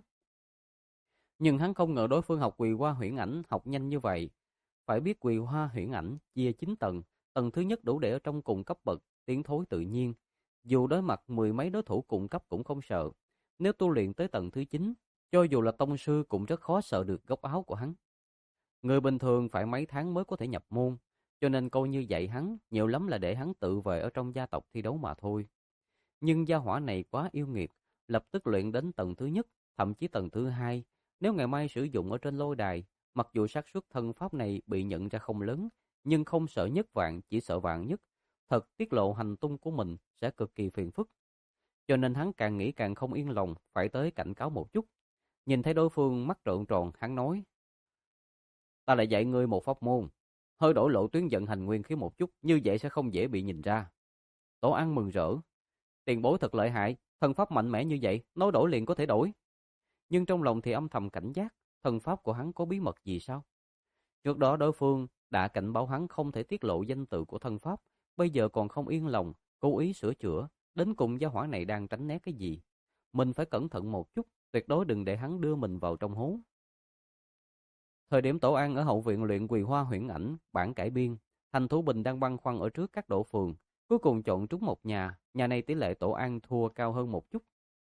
Nhưng hắn không ngờ đối phương học quỳ hoa huyễn ảnh học nhanh như vậy. Phải biết quỳ hoa huyễn ảnh chia chín tầng, tầng thứ nhất đủ để ở trong cùng cấp bậc, tiến thối tự nhiên. Dù đối mặt mười mấy đối thủ cùng cấp cũng không sợ. Nếu tu luyện tới tầng thứ chín, cho dù là tông sư cũng rất khó sợ được góc áo của hắn. Người bình thường phải mấy tháng mới có thể nhập môn, cho nên coi như dạy hắn, nhiều lắm là để hắn tự vệ ở trong gia tộc thi đấu mà thôi. Nhưng gia hỏa này quá yêu nghiệt, lập tức luyện đến tầng thứ nhất, thậm chí tầng thứ hai. Nếu ngày mai sử dụng ở trên lôi đài, mặc dù xác suất thân pháp này bị nhận ra không lớn, nhưng không sợ nhất vạn, chỉ sợ vạn nhất. Thật tiết lộ hành tung của mình sẽ cực kỳ phiền phức. Cho nên hắn càng nghĩ càng không yên lòng, phải tới cảnh cáo một chút. Nhìn thấy đối phương mắt trợn tròn, hắn nói, ta lại dạy ngươi một pháp môn. hơi đổi lộ tuyến vận hành nguyên khí một chút, như vậy sẽ không dễ bị nhìn ra. Tổ An mừng rỡ. Tiền bối thật lợi hại, thần pháp mạnh mẽ như vậy, nói đổi liền có thể đổi. Nhưng trong lòng thì âm thầm cảnh giác, thần pháp của hắn có bí mật gì sao? Trước đó đối phương đã cảnh báo hắn không thể tiết lộ danh tự của thân pháp, bây giờ còn không yên lòng, cố ý sửa chữa, đến cùng gia hỏa này đang tránh né cái gì? Mình phải cẩn thận một chút, tuyệt đối đừng để hắn đưa mình vào trong hố. Thời điểm Tổ An ở hậu viện luyện Quỳ Hoa Huyễn Ảnh, bản cải biên, Thành Thú Bình đang băn khoăn ở trước các đổ phường, cuối cùng chọn trúng một nhà, nhà này tỷ lệ Tổ An thua cao hơn một chút.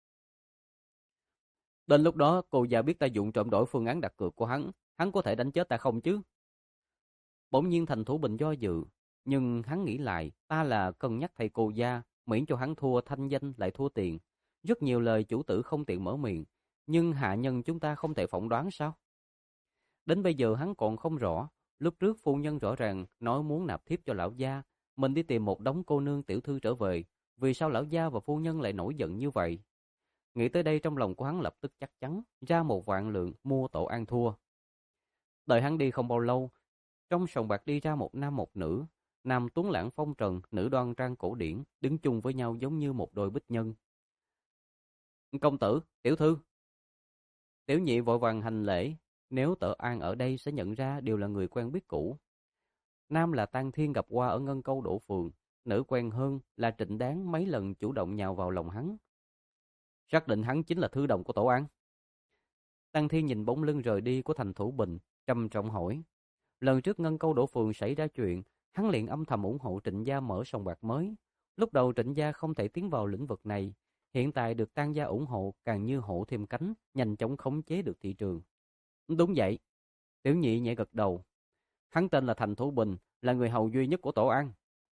Đến lúc đó cô già biết ta dụng trộm đổi phương án đặt cược của hắn, hắn có thể đánh chết ta không chứ? Bỗng nhiên Thành Thủ Bình do dự, nhưng hắn nghĩ lại, ta là cân nhắc thầy cô gia, miễn cho hắn thua thanh danh lại thua tiền. Rất nhiều lời chủ tử không tiện mở miệng, nhưng hạ nhân chúng ta không thể phỏng đoán sao? Đến bây giờ hắn còn không rõ, lúc trước phu nhân rõ ràng nói muốn nạp thiếp cho lão gia, mình đi tìm một đống cô nương tiểu thư trở về, vì sao lão gia và phu nhân lại nổi giận như vậy? Nghĩ tới đây trong lòng của hắn lập tức chắc chắn, ra một vạn lượng mua Tổ An thua. Đợi hắn đi không bao lâu, trong sòng bạc đi ra một nam một nữ, nam tuấn lãng phong trần, nữ đoan trang cổ điển, đứng chung với nhau giống như một đôi bích nhân. Công tử, tiểu thư. Tiểu nhị vội vàng hành lễ, nếu Tổ An ở đây sẽ nhận ra đều là người quen biết cũ. Nam là Tang Thiên gặp qua ở Ngân Câu Đổ Phường, nữ quen hơn là Trịnh Đáng mấy lần chủ động nhào vào lòng hắn. Xác định hắn chính là thư đồng của Tổ An. Tang Thiên nhìn bóng lưng rời đi của Thành Thủ Bình, trầm trọng hỏi. Lần trước Ngân Câu Đổ Phường xảy ra chuyện, hắn liền âm thầm ủng hộ Trịnh gia mở sòng bạc mới. Lúc đầu Trịnh gia không thể tiến vào lĩnh vực này, hiện tại được Tang gia ủng hộ càng như hổ thêm cánh, nhanh chóng khống chế được thị trường. Đúng vậy. Tiểu nhị nhẹ gật đầu. Hắn tên là Thành Thủ Bình, là người hầu duy nhất của Tổ An.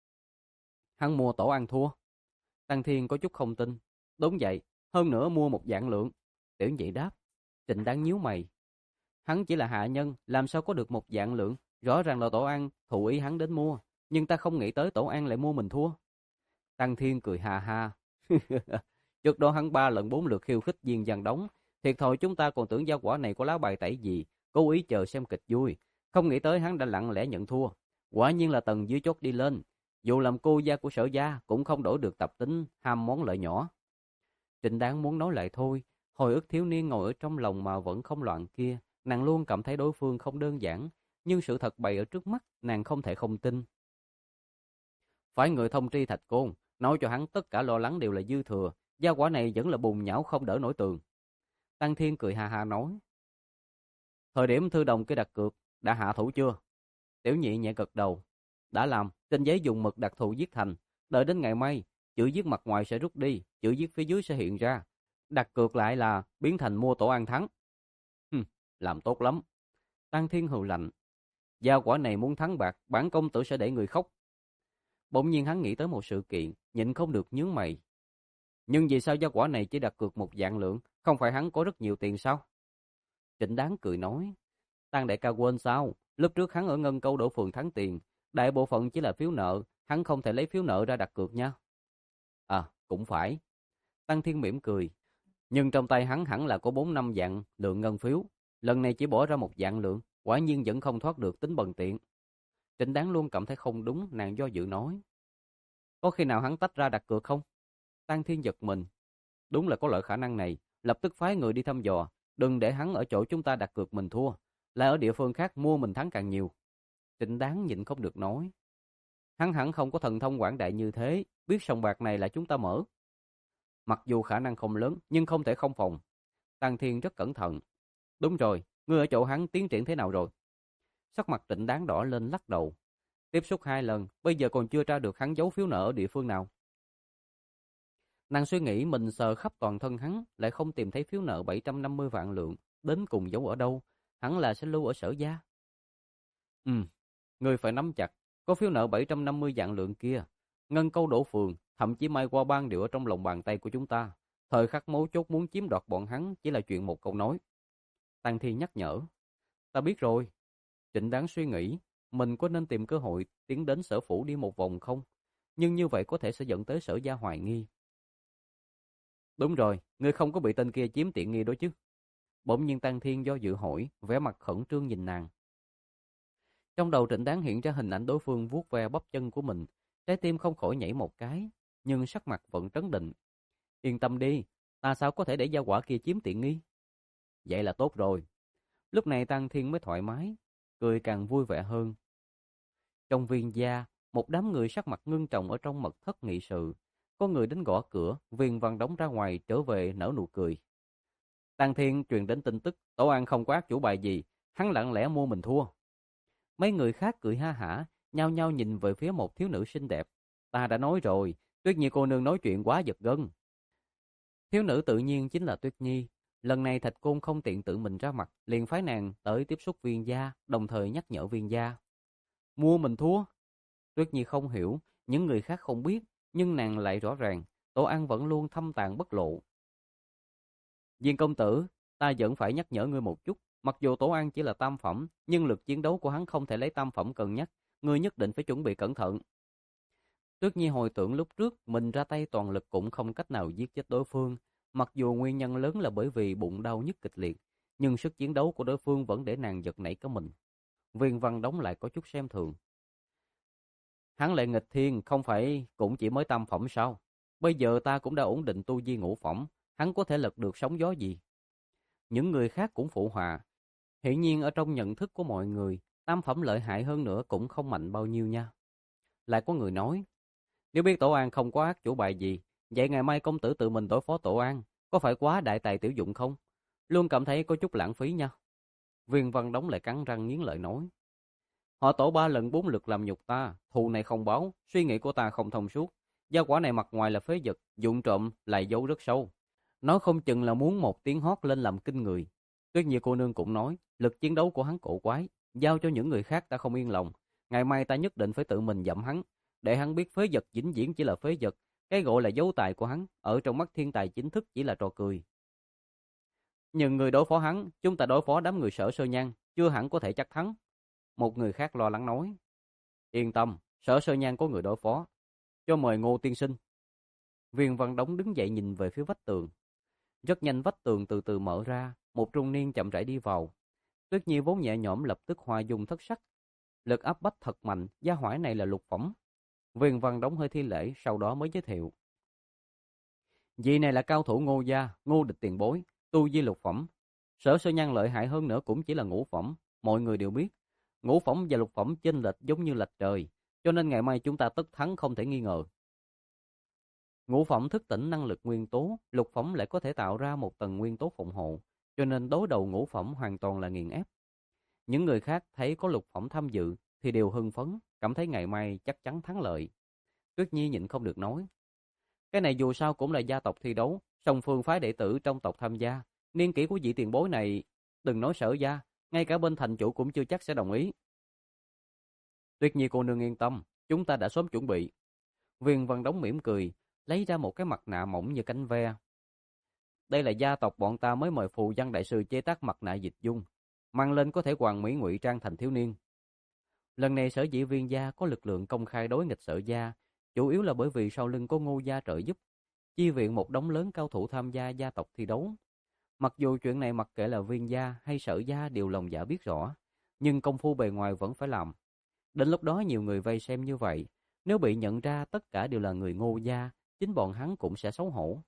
Hắn mua Tổ An thua. Tang Thiên có chút không tin. Đúng vậy, hơn nữa mua một vạn lượng. Tiểu nhị đáp. Trịnh Đáng nhíu mày. Hắn chỉ là hạ nhân, làm sao có được một vạn lượng? Rõ ràng là Tổ An thụ ý hắn đến mua, nhưng ta không nghĩ tới Tổ An lại mua mình thua. Tăng Thiên cười ha ha. Trước đó hắn ba lần bốn lượt khiêu khích Diên Giang Đống, thiệt thòi chúng ta còn tưởng gia quả này có lá bài tẩy gì, cố ý chờ xem kịch vui, không nghĩ tới hắn đã lặng lẽ nhận thua. Quả nhiên là tầng dưới chót đi lên, dù làm cô gia của Sở gia cũng không đổi được tập tính ham món lợi nhỏ. Trịnh Đáng muốn nói lại thôi, hồi ức thiếu niên ngồi ở trong lòng mà vẫn không loạn kia, nàng luôn cảm thấy đối phương không đơn giản, nhưng sự thật bày ở trước mắt, nàng không thể không tin. Phải người thông tri Thạch Côn, nói cho hắn tất cả lo lắng đều là dư thừa, gia quả này vẫn là bùn nhão không đỡ nổi tường. Tăng Thiên cười ha ha nói. Thời điểm thư đồng kia đặt cược, đã hạ thủ chưa? Tiểu nhị nhẹ gật đầu. Đã làm, trên giấy dùng mực đặc thù viết thành, đợi đến ngày mai, chữ viết mặt ngoài sẽ rút đi, chữ viết phía dưới sẽ hiện ra. Đặt cược lại là biến thành mua Tổ An thắng. Hừm, làm tốt lắm. Tăng Thiên hừ lạnh. Gia quả này muốn thắng bạc, bản công tử sẽ để người khóc. Bỗng nhiên hắn nghĩ tới một sự kiện, nhịn không được nhướng mày. Nhưng vì sao gia quả này chỉ đặt cược một vạn lượng, không phải hắn có rất nhiều tiền sao? Trịnh Đáng cười nói. Tăng đại ca quên sao, lúc trước hắn ở Ngân Câu Đổ Phường thắng tiền, đại bộ phận chỉ là phiếu nợ, hắn không thể lấy phiếu nợ ra đặt cược nha. À, cũng phải. Tăng Thiên mỉm cười. Nhưng trong tay hắn hẳn là có bốn năm vạn lượng ngân phiếu, lần này chỉ bỏ ra một vạn lượng, quả nhiên vẫn không thoát được tính bần tiện. Trịnh Đáng luôn cảm thấy không đúng, nàng do dự nói. Có khi nào hắn tách ra đặt cược không? Tăng Thiên giật mình. Đúng là có lợi khả năng này, lập tức phái người đi thăm dò, đừng để hắn ở chỗ chúng ta đặt cược mình thua, là ở địa phương khác mua mình thắng càng nhiều. Trịnh Đáng nhịn không được nói. Hắn hẳn không có thần thông quảng đại như thế, biết sòng bạc này là chúng ta mở. Mặc dù khả năng không lớn, nhưng không thể không phòng. Tăng Thiên rất cẩn thận. Đúng rồi, ngươi ở chỗ hắn tiến triển thế nào rồi? Sắc mặt Trịnh Đáng đỏ lên lắc đầu. Tiếp xúc hai lần, bây giờ còn chưa tra được hắn giấu phiếu nợ ở địa phương nào. Nàng suy nghĩ mình sờ khắp toàn thân hắn, lại không tìm thấy phiếu nợ bảy trăm năm mươi vạn lượng, đến cùng giấu ở đâu, hẳn là sẽ lưu ở Sở gia. Ừ, ngươi phải nắm chặt, có phiếu nợ bảy trăm năm mươi vạn lượng kia, Ngân Câu Đổ Phường, thậm chí Mai Qua Bang đều ở trong lòng bàn tay của chúng ta. Thời khắc mấu chốt muốn chiếm đoạt bọn hắn chỉ là chuyện một câu nói. Tăng Thi nhắc nhở. Ta biết rồi. Trịnh Đáng suy nghĩ, mình có nên tìm cơ hội tiến đến Sở phủ đi một vòng không? Nhưng như vậy có thể sẽ dẫn tới Sở gia hoài nghi. Đúng rồi, ngươi không có bị tên kia chiếm tiện nghi đó chứ? Bỗng nhiên Tăng Thiên do dự hỏi, vẻ mặt khẩn trương nhìn nàng. Trong đầu Trịnh Đáng hiện ra hình ảnh đối phương vuốt ve bắp chân của mình, trái tim không khỏi nhảy một cái, nhưng sắc mặt vẫn trấn định. Yên tâm đi, ta sao có thể để gia hỏa kia chiếm tiện nghi? Vậy là tốt rồi. Lúc này Tăng Thiên mới thoải mái, cười càng vui vẻ hơn. Trong viên gia, một đám người sắc mặt ngưng trọng ở trong mật thất nghị sự. Có người đến gõ cửa, Viên Văn Đống ra ngoài trở về nở nụ cười. Tăng Thiên truyền đến tin tức, Tổ An không có ác chủ bài gì, hắn lặng lẽ mua mình thua. Mấy người khác cười ha hả, nhao nhao nhìn về phía một thiếu nữ xinh đẹp. Ta đã nói rồi, Tuyết Nhi cô nương nói chuyện quá giật gân. Thiếu nữ tự nhiên chính là Tuyết Nhi. Lần này Thạch Côn không tiện tự mình ra mặt, liền phái nàng tới tiếp xúc Viên gia, đồng thời nhắc nhở Viên gia. Mua mình thua? Tuyết Nhi không hiểu, những người khác không biết, nhưng nàng lại rõ ràng, Tổ An vẫn luôn thâm tàng bất lộ. Viên công tử, ta vẫn phải nhắc nhở ngươi một chút, mặc dù Tổ An chỉ là tam phẩm, nhưng lực chiến đấu của hắn không thể lấy tam phẩm cân nhắc, ngươi nhất định phải chuẩn bị cẩn thận. Tuyết Nhi hồi tưởng lúc trước mình ra tay toàn lực cũng không cách nào giết chết đối phương, mặc dù nguyên nhân lớn là bởi vì bụng đau nhức kịch liệt, nhưng sức chiến đấu của đối phương vẫn để nàng giật nảy cả mình. Viên Văn Đống lại có chút xem thường. Hắn lại nghịch thiên, không phải cũng chỉ mới tam phẩm sao? Bây giờ ta cũng đã ổn định tu vi ngũ phẩm, hắn có thể lật được sóng gió gì? Những người khác cũng phụ họa. Hiển nhiên ở trong nhận thức của mọi người, tam phẩm lợi hại hơn nữa cũng không mạnh bao nhiêu nha. Lại có người nói, nếu biết Tổ An không có ác chủ bài gì, vậy ngày mai công tử tự mình đối phó Tổ An, có phải quá đại tài tiểu dụng không? Luôn cảm thấy có chút lãng phí nha. Viên Văn Đống lại cắn răng nghiến lợi nói. Họ Tổ ba lần bốn lượt làm nhục ta, thù này không báo, suy nghĩ của ta không thông suốt. Gia quả này mặt ngoài là phế vật, dụng trộm lại giấu rất sâu. Nói không chừng là muốn một tiếng hót lên làm kinh người. Tuyết Nhi cô nương cũng nói, lực chiến đấu của hắn cổ quái, giao cho những người khác ta không yên lòng. Ngày mai ta nhất định phải tự mình dặm hắn, để hắn biết phế vật vĩnh viễn chỉ là phế vật. Cái gọi là dấu tài của hắn, ở trong mắt thiên tài chính thức chỉ là trò cười. Nhưng người đối phó hắn, chúng ta đối phó đám người Sở Sơ Nhan, chưa hẳn có thể chắc thắng. Một người khác lo lắng nói. Yên tâm, Sở Sơ Nhan có người đối phó. Cho mời Ngô tiên sinh. Viên Văn Đống đứng dậy nhìn về phía vách tường. Rất nhanh vách tường từ từ mở ra, một trung niên chậm rãi đi vào. Tuyết Nhi vốn nhẹ nhõm lập tức hoa dung thất sắc. Lực áp bách thật mạnh, gia hỏa này là lục phẩm. Viên Văn Đống hơi thi lễ, sau đó mới giới thiệu. Vị này là cao thủ Ngô gia, Ngô địch tiền bối, tu vi lục phẩm. Sở Sơ Nhan lợi hại hơn nữa cũng chỉ là ngũ phẩm, mọi người đều biết. Ngũ phẩm và lục phẩm chênh lệch giống như lệch trời, cho nên ngày mai chúng ta tất thắng không thể nghi ngờ. Ngũ phẩm thức tỉnh năng lực nguyên tố, lục phẩm lại có thể tạo ra một tầng nguyên tố phòng hộ, cho nên đối đầu ngũ phẩm hoàn toàn là nghiền ép. Những người khác thấy có lục phẩm tham dự thì đều hưng phấn, cảm thấy ngày mai chắc chắn thắng lợi. Tuyết Nhi nhịn không được nói. Cái này dù sao cũng là gia tộc thi đấu, song phương phái đệ tử trong tộc tham gia. Niên kỷ của vị tiền bối này, đừng nói Sở gia, ngay cả bên thành chủ cũng chưa chắc sẽ đồng ý. Tuyết Nhi cô nương yên tâm, chúng ta đã sớm chuẩn bị. Viên Văn Đống mỉm cười, lấy ra một cái mặt nạ mỏng như cánh ve. Đây là gia tộc bọn ta mới mời phù văn đại sư chế tác mặt nạ dịch dung, mang lên có thể hoàn mỹ ngụy trang thành thiếu niên. Lần này Sở dĩ Viên gia có lực lượng công khai đối nghịch Sở gia, chủ yếu là bởi vì sau lưng có Ngô gia trợ giúp, chi viện một đống lớn cao thủ tham gia gia tộc thi đấu. Mặc dù chuyện này mặc kệ là Viên gia hay Sở gia đều lòng dạ biết rõ, nhưng công phu bề ngoài vẫn phải làm. Đến lúc đó nhiều người vây xem như vậy, nếu bị nhận ra tất cả đều là người Ngô gia, chính bọn hắn cũng sẽ xấu hổ.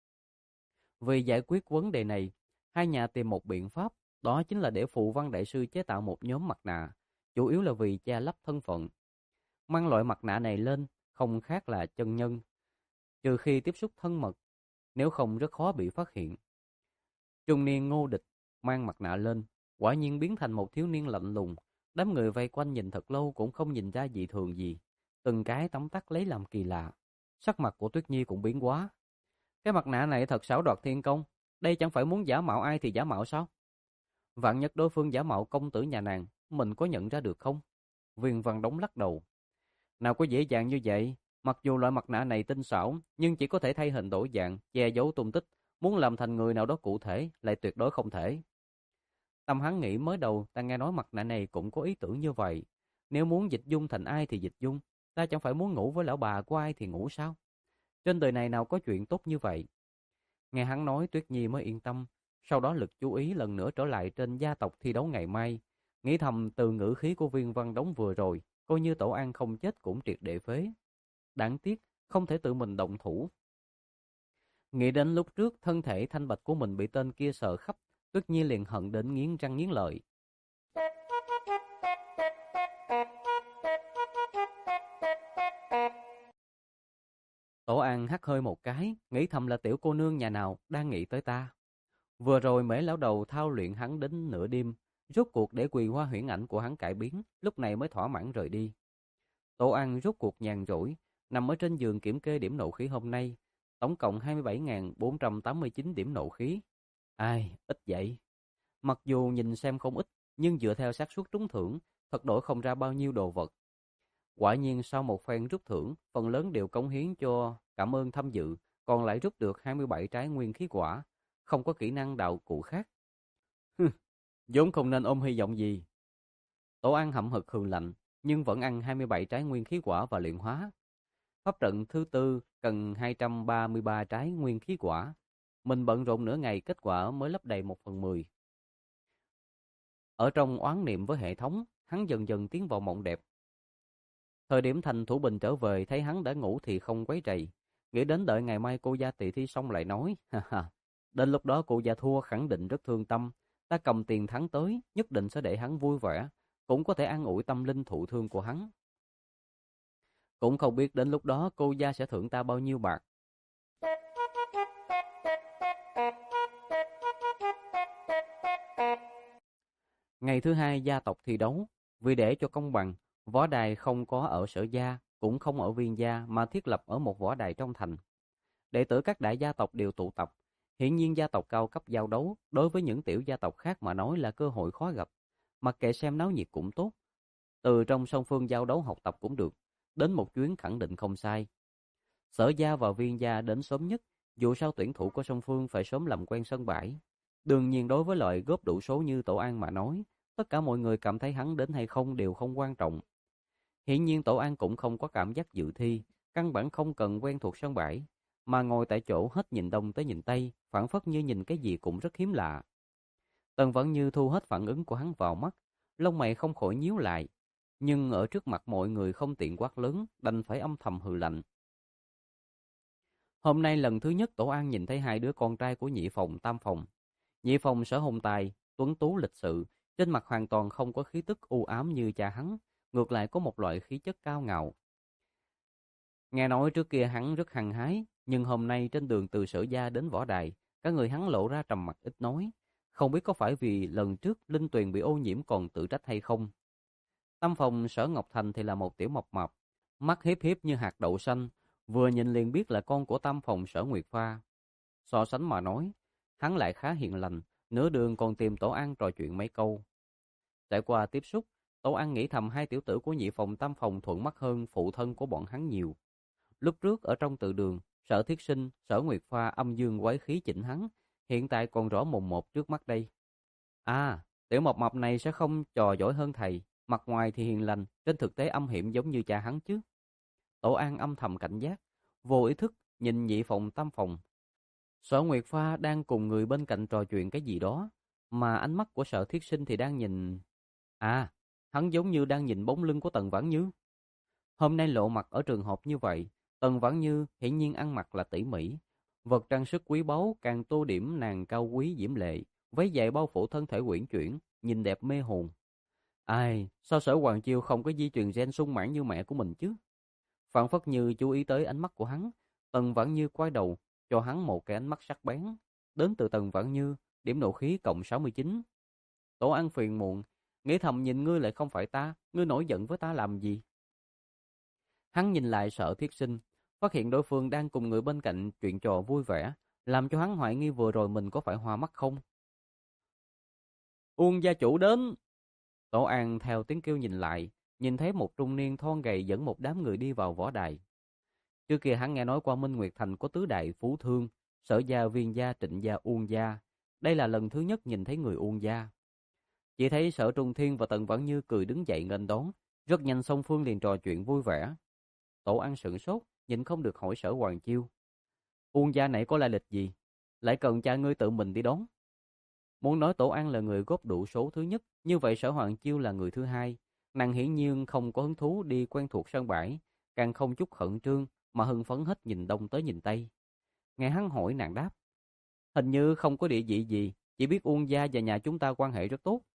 Vì giải quyết vấn đề này, hai nhà tìm một biện pháp, đó chính là để Phù Văn đại sư chế tạo một nhóm mặt nạ, chủ yếu là vì che lấp thân phận. Mang loại mặt nạ này lên không khác là chân nhân, trừ khi tiếp xúc thân mật, nếu không rất khó bị phát hiện. Trung niên Ngô Địch mang mặt nạ lên, quả nhiên biến thành một thiếu niên lạnh lùng, đám người vây quanh nhìn thật lâu cũng không nhìn ra dị thường gì, từng cái tấm tắc lấy làm kỳ lạ. Sắc mặt của Tuyết Nhi cũng biến hóa. Cái mặt nạ này thật xảo đoạt thiên công, đây chẳng phải muốn giả mạo ai thì giả mạo sao? Vạn nhất đối phương giả mạo công tử nhà nàng, mình có nhận ra được không? Viên Văn Đống lắc đầu. Nào có dễ dàng như vậy, mặc dù loại mặt nạ này tinh xảo, nhưng chỉ có thể thay hình đổi dạng, che giấu tung tích, muốn làm thành người nào đó cụ thể lại tuyệt đối không thể. Tâm hắn nghĩ mới đầu ta nghe nói mặt nạ này cũng có ý tưởng như vậy. Nếu muốn dịch dung thành ai thì dịch dung, ta chẳng phải muốn ngủ với lão bà của ai thì ngủ sao? Trên đời này nào có chuyện tốt như vậy? Nghe hắn nói Tuyết Nhi mới yên tâm, sau đó lực chú ý lần nữa trở lại trên gia tộc thi đấu ngày mai. Nghĩ thầm từ ngữ khí của Viên Văn Đống vừa rồi, coi như Tổ An không chết cũng triệt để phế. Đáng tiếc, không thể tự mình động thủ. Nghĩ đến lúc trước thân thể thanh bạch của mình bị tên kia sờ khắp, Tuyết Nhi liền hận đến nghiến răng nghiến lợi. Tổ An hắt hơi một cái, nghĩ thầm là tiểu cô nương nhà nào đang nghĩ tới ta. Vừa rồi Mễ lão đầu thao luyện hắn đến nửa đêm, rốt cuộc để quỳ hoa huyễn ảnh của hắn cải biến, lúc này mới thỏa mãn rời đi. Tổ An rốt cuộc nhàn rỗi, nằm ở trên giường kiểm kê điểm nộ khí hôm nay, tổng cộng hai mươi bảy nghìn bốn trăm tám mươi chín điểm nộ khí. Ai, ít vậy. Mặc dù nhìn xem không ít, nhưng dựa theo xác suất trúng thưởng, thật đổi không ra bao nhiêu đồ vật. Quả nhiên sau một phen rút thưởng, phần lớn đều cống hiến cho cảm ơn tham dự, còn lại rút được hai mươi bảy trái nguyên khí quả, không có kỹ năng đạo cụ khác. Hừ, vốn không nên ôm hy vọng gì. Tổ An hậm hực hừ lạnh, nhưng vẫn ăn hai mươi bảy trái nguyên khí quả và luyện hóa. Pháp trận thứ tư cần hai trăm ba mươi ba trái nguyên khí quả. Mình bận rộn nửa ngày, kết quả mới lấp đầy một phần mười. Ở trong oán niệm với hệ thống, hắn dần dần tiến vào mộng đẹp. Thời điểm Thành Thủ Bình trở về, thấy hắn đã ngủ thì không quấy rầy. Nghĩ đến đợi ngày mai cô gia tỳ thi xong lại nói, ha ha. Đến lúc đó cô gia thua khẳng định rất thương tâm. Ta cầm tiền thắng tới, nhất định sẽ để hắn vui vẻ, cũng có thể an ủi tâm linh thụ thương của hắn. Cũng không biết đến lúc đó cô gia sẽ thưởng ta bao nhiêu bạc. Ngày thứ hai gia tộc thi đấu, vì để cho công bằng, võ đài không có ở Sở Gia, cũng không ở Viên Gia mà thiết lập ở một võ đài trong thành. Đệ tử các đại gia tộc đều tụ tập. Hiển nhiên gia tộc cao cấp giao đấu, đối với những tiểu gia tộc khác mà nói là cơ hội khó gặp. Mặc kệ xem náo nhiệt cũng tốt. Từ trong song phương giao đấu học tập cũng được. Đến một chuyến khẳng định không sai. Sở Gia và Viên Gia đến sớm nhất, dù sao tuyển thủ của song phương phải sớm làm quen sân bãi. Đương nhiên đối với loại góp đủ số như Tổ An mà nói, tất cả mọi người cảm thấy hắn đến hay không đều không quan trọng. Hiển nhiên Tổ An cũng không có cảm giác dự thi, căn bản không cần quen thuộc sân bãi, mà ngồi tại chỗ hết nhìn đông tới nhìn tây, phảng phất như nhìn cái gì cũng rất hiếm lạ. Tần Vẫn Như thu hết phản ứng của hắn vào mắt, lông mày không khỏi nhíu lại, nhưng ở trước mặt mọi người không tiện quát lớn, đành phải âm thầm hừ lạnh. Hôm nay lần thứ nhất Tổ An nhìn thấy hai đứa con trai của nhị phòng tam phòng. Nhị phòng Sở Hùng Tài, tuấn tú lịch sự, trên mặt hoàn toàn không có khí tức u ám như cha hắn, ngược lại có một loại khí chất cao ngạo. Nghe nói trước kia hắn rất hăng hái, nhưng hôm nay trên đường từ Sở Gia đến võ đài, các người hắn lộ ra trầm mặc ít nói, không biết có phải vì lần trước linh tuyền bị ô nhiễm còn tự trách hay không. Tam phòng Sở Ngọc Thành thì là một tiểu mập mạp, mắt hiếp hiếp như hạt đậu xanh, vừa nhìn liền biết là con của tam phòng Sở Nguyệt Pha. So sánh mà nói, hắn lại khá hiền lành, nửa đường còn tìm Tổ An trò chuyện mấy câu. Trải qua tiếp xúc, Tổ An nghĩ thầm hai tiểu tử của nhị phòng tam phòng thuận mắt hơn phụ thân của bọn hắn nhiều. Lúc trước ở trong tự đường, Sở Thiết Sinh, Sở Nguyệt Pha âm dương quái khí chỉnh hắn, hiện tại còn rõ mồn một trước mắt đây. À, tiểu mập mập này sẽ không trò giỏi hơn thầy, mặt ngoài thì hiền lành, trên thực tế âm hiểm giống như cha hắn chứ. Tổ An âm thầm cảnh giác, vô ý thức nhìn nhị phòng tam phòng. Sở Nguyệt Pha đang cùng người bên cạnh trò chuyện cái gì đó, mà ánh mắt của Sở Thiết Sinh thì đang nhìn... À, hắn giống như đang nhìn bóng lưng của Tần Vãn Như. Hôm nay lộ mặt ở trường hợp như vậy, Tần Vãn Như hiển nhiên ăn mặc là tỉ mỉ. Vật trang sức quý báu càng tô điểm nàng cao quý diễm lệ, váy dài bao phủ thân thể uyển chuyển, nhìn đẹp mê hồn. Ai, sao Sở Hoàng Chiêu không có di truyền gen sung mãn như mẹ của mình chứ? Phản phất như chú ý tới ánh mắt của hắn, Tần Vãn Như quay đầu, cho hắn một cái ánh mắt sắc bén. Đến từ Tần Vãn Như, điểm nộ khí cộng sáu mươi chín. Tổ An phiền muộn, nghĩ thầm nhìn ngươi lại không phải ta, ngươi nổi giận với ta làm gì? Hắn nhìn lại Sở Thiết Sinh, phát hiện đối phương đang cùng người bên cạnh chuyện trò vui vẻ, làm cho hắn hoài nghi vừa rồi mình có phải hoa mắt không. Uông gia chủ đến! Tổ An theo tiếng kêu nhìn lại, nhìn thấy một trung niên thon gầy dẫn một đám người đi vào võ đài. Trước kia hắn nghe nói qua Minh Nguyệt Thành có tứ đại phú thương, Sở Gia, Viên Gia, Trịnh Gia, Uông Gia. Đây là lần thứ nhất nhìn thấy người Uông Gia. Chỉ thấy Sở Trung Thiên và Tần Vãn Như cười đứng dậy nghênh đón, rất nhanh song phương liền trò chuyện vui vẻ. Tổ An sửng sốt, nhìn không được hỏi Sở Hoàng Chiêu. Uông Gia này có lai lịch gì? Lại cần cha ngươi tự mình đi đón. Muốn nói Tổ An là người góp đủ số thứ nhất, như vậy Sở Hoàng Chiêu là người thứ hai. Nàng hiển nhiên không có hứng thú đi quen thuộc sân bãi, càng không chút khẩn trương mà hưng phấn hết nhìn đông tới nhìn tây. Nghe hắn hỏi nàng đáp, hình như không có địa vị gì, chỉ biết Uông gia và nhà chúng ta quan hệ rất tốt.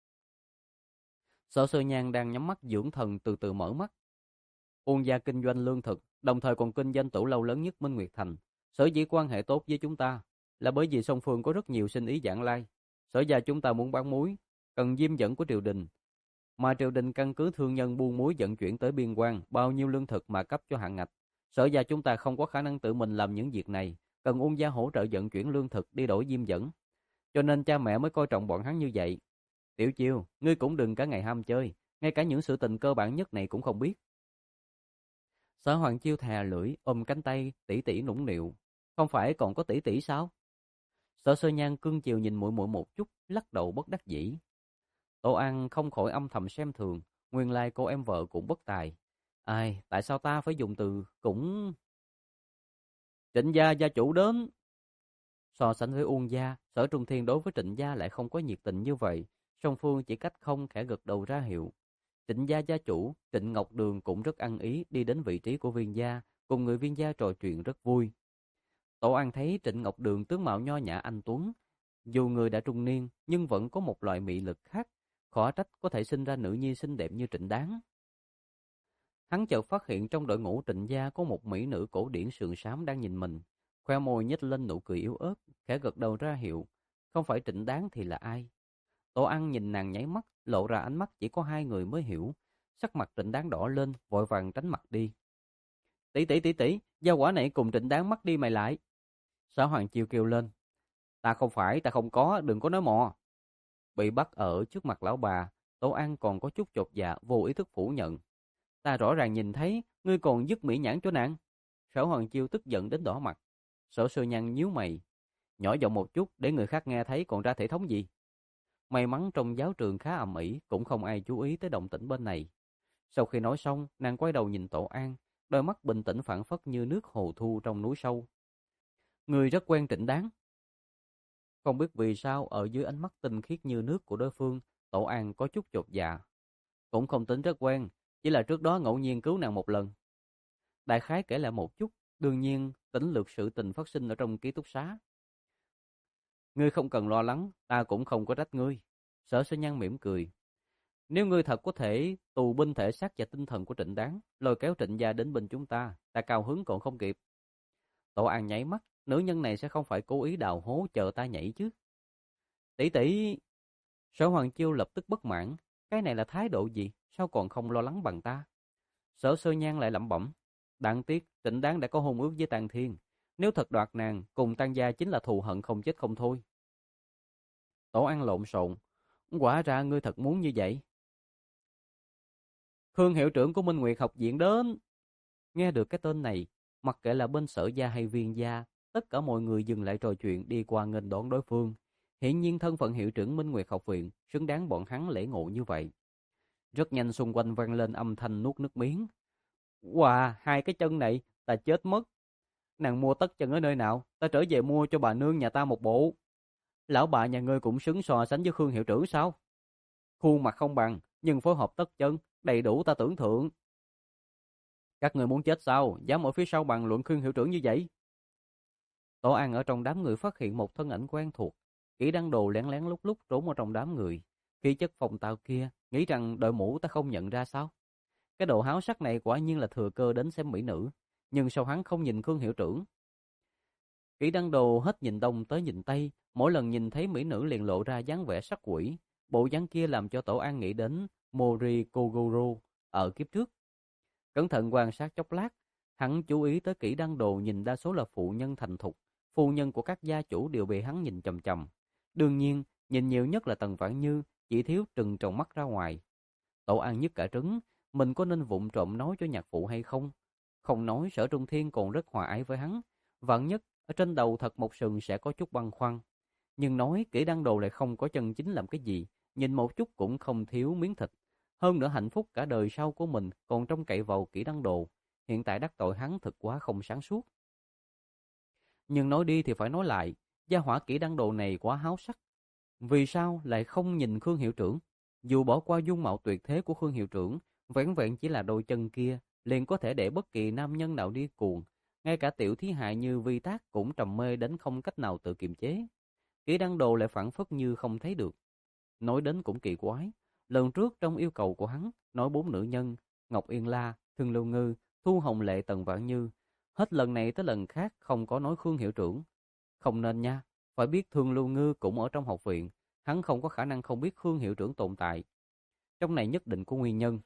Sở Sơ Nhan đang nhắm mắt dưỡng thần từ từ mở mắt. Uông gia kinh doanh lương thực, đồng thời còn kinh doanh tủ lâu lớn nhất Minh Nguyệt Thành. Sở dĩ quan hệ tốt với chúng ta là bởi vì song phương có rất nhiều sinh ý giảng lai. Sở gia chúng ta muốn bán muối, cần diêm dẫn của triều đình, mà triều đình căn cứ thương nhân buôn muối vận chuyển tới biên quan bao nhiêu lương thực mà cấp cho hạn ngạch. Sở gia chúng ta không có khả năng tự mình làm những việc này, cần Uông gia hỗ trợ vận chuyển lương thực đi đổi diêm dẫn. Cho nên cha mẹ mới coi trọng bọn hắn như vậy. Tiểu Chiêu, ngươi cũng đừng cả ngày ham chơi, ngay cả những sự tình cơ bản nhất này cũng không biết. Sở Hoàng Chiêu thè lưỡi, ôm cánh tay tỷ tỷ nũng nịu. Không phải còn có tỷ tỷ sao? Sở Sơ Nhan cưng chiều nhìn muội muội một chút, lắc đầu bất đắc dĩ. Tô An không khỏi âm thầm xem thường, nguyên lai cô em vợ cũng bất tài. Ai, tại sao ta phải dùng từ cũng... Trịnh gia gia chủ đến. So sánh với Uông gia, Sở Trung Thiên đối với Trịnh gia lại không có nhiệt tình như vậy. Song phương chỉ cách không khẽ gật đầu ra hiệu. Trịnh gia gia chủ, Trịnh Ngọc Đường cũng rất ăn ý đi đến vị trí của Viên gia, cùng người Viên gia trò chuyện rất vui. Tổ An thấy Trịnh Ngọc Đường tướng mạo nho nhã anh tuấn, dù người đã trung niên nhưng vẫn có một loại mị lực khác, khó trách có thể sinh ra nữ nhi xinh đẹp như Trịnh Đáng. Hắn chợt phát hiện trong đội ngũ Trịnh gia có một mỹ nữ cổ điển sườn xám đang nhìn mình, khoe môi nhếch lên nụ cười yếu ớt, khẽ gật đầu ra hiệu, không phải Trịnh Đáng thì là ai? Tổ An nhìn nàng nháy mắt, lộ ra ánh mắt chỉ có hai người mới hiểu, sắc mặt Trịnh Đáng đỏ lên, vội vàng tránh mặt đi. Tỷ tỷ tỷ tỷ, gia quả này cùng Trịnh Đáng mắt đi mày lại. Sở Hoàng Chiêu kêu lên, ta không phải, ta không có, đừng có nói mò. Bị bắt ở trước mặt lão bà, Tổ An còn có chút chột dạ, vô ý thức phủ nhận. Ta rõ ràng nhìn thấy, ngươi còn dứt mỹ nhãn cho nàng. Sở Hoàng Chiêu tức giận đến đỏ mặt. Sở Sơ Nhan nhíu mày, nhỏ giọng một chút để người khác nghe thấy còn ra thể thống gì. May mắn trong giáo trường khá ầm ĩ, cũng không ai chú ý tới động tĩnh bên này. Sau khi nói xong, nàng quay đầu nhìn Tổ An, đôi mắt bình tĩnh phảng phất như nước hồ thu trong núi sâu. Người rất quen Trịnh Đáng. Không biết vì sao ở dưới ánh mắt tinh khiết như nước của đối phương, Tổ An có chút chột dạ. Cũng không tính rất quen, chỉ là trước đó ngẫu nhiên cứu nàng một lần. Đại khái kể lại một chút, đương nhiên tỉnh lược sự tình phát sinh ở trong ký túc xá. Ngươi không cần lo lắng, ta cũng không có trách ngươi. Sở Sơ Nhan mỉm cười. Nếu ngươi thật có thể tù binh thể xác và tinh thần của Trịnh Đáng, lôi kéo Trịnh gia đến bên chúng ta, ta cao hứng còn không kịp. Tổ An nháy mắt, nữ nhân này sẽ không phải cố ý đào hố chờ ta nhảy chứ. Tỷ tỷ. Sở Hoàng Chiêu lập tức bất mãn, cái này là thái độ gì, sao còn không lo lắng bằng ta? Sở Sơ Nhan lại lẩm bẩm, đáng tiếc Trịnh Đáng đã có hôn ước với Tang Thiên, nếu thật đoạt nàng, cùng Tang gia chính là thù hận không chết không thôi. Tổ An lộn xộn, quả ra ngươi thật muốn như vậy. Khương hiệu trưởng của Minh Nguyệt học viện đến. Nghe được cái tên này, mặc kệ là bên Sở gia hay Viên gia, tất cả mọi người dừng lại trò chuyện đi qua nghênh đón đối phương. Hiển nhiên thân phận hiệu trưởng Minh Nguyệt học viện xứng đáng bọn hắn lễ ngộ như vậy. Rất nhanh xung quanh vang lên âm thanh nuốt nước miếng. Wow, hai cái chân này, ta chết mất. Nàng mua tất chân ở nơi nào, ta trở về mua cho bà nương nhà ta một bộ. Lão bà nhà ngươi cũng xứng so sánh với Khương hiệu trưởng sao? Khuôn mặt không bằng, nhưng phối hợp tất chân, đầy đủ ta tưởng thượng. Các người muốn chết sao, dám ở phía sau bàn luận Khương hiệu trưởng như vậy? Tổ An ở trong đám người phát hiện một thân ảnh quen thuộc. Kỷ Đăng Đồ lén lén lúc lúc trốn ở trong đám người. Khí chất phong tao kia, nghĩ rằng đội mũ ta không nhận ra sao? Cái độ háo sắc này quả nhiên là thừa cơ đến xem mỹ nữ. Nhưng sao hắn không nhìn Khương hiệu trưởng? Kỷ Đăng Đồ hết nhìn đông tới nhìn tây, mỗi lần nhìn thấy mỹ nữ liền lộ ra dáng vẻ sắc quỷ. Bộ dáng kia làm cho Tổ An nghĩ đến Mori Kogoro ở kiếp trước. Cẩn thận quan sát chốc lát, hắn chú ý tới Kỷ Đăng Đồ nhìn đa số là phụ nhân thành thục, phu nhân của các gia chủ đều bị hắn nhìn chằm chằm. Đương nhiên, nhìn nhiều nhất là Tần Vãn Như, chỉ thiếu trừng tròng mắt ra ngoài. Tổ An nhức cả trứng, mình có nên vụng trộm nói cho nhạc phụ hay không? Không nói, Sở Trung Thiên còn rất hòa ái với hắn, vạn nhất ở trên đầu thật một sừng sẽ có chút băn khoăn. Nhưng nói Kỷ Đăng Đồ lại không có chân chính làm cái gì, nhìn một chút cũng không thiếu miếng thịt. Hơn nữa hạnh phúc cả đời sau của mình còn trông cậy vào Kỷ Đăng Đồ, hiện tại đắc tội hắn thật quá không sáng suốt. Nhưng nói đi thì phải nói lại, gia hỏa Kỷ Đăng Đồ này quá háo sắc. Vì sao lại không nhìn Khương hiệu trưởng? Dù bỏ qua dung mạo tuyệt thế của Khương hiệu trưởng, vẻn vẹn chỉ là đôi chân kia, liền có thể để bất kỳ nam nhân nào đi cuồng. Ngay cả tiểu thí hại như Vi Tác cũng trầm mê đến không cách nào tự kiềm chế. Kỹ Đăng Đồ lại phảng phất như không thấy được. Nói đến cũng kỳ quái. Lần trước trong yêu cầu của hắn, nói bốn nữ nhân, Ngọc Yên La, Thương Lưu Ngư, Thu Hồng Lệ, Tần Vãn Như. Hết lần này tới lần khác không có nói Khương hiệu trưởng. Không nên nha, phải biết Thương Lưu Ngư cũng ở trong học viện, hắn không có khả năng không biết Khương hiệu trưởng tồn tại. Trong này nhất định có nguyên nhân.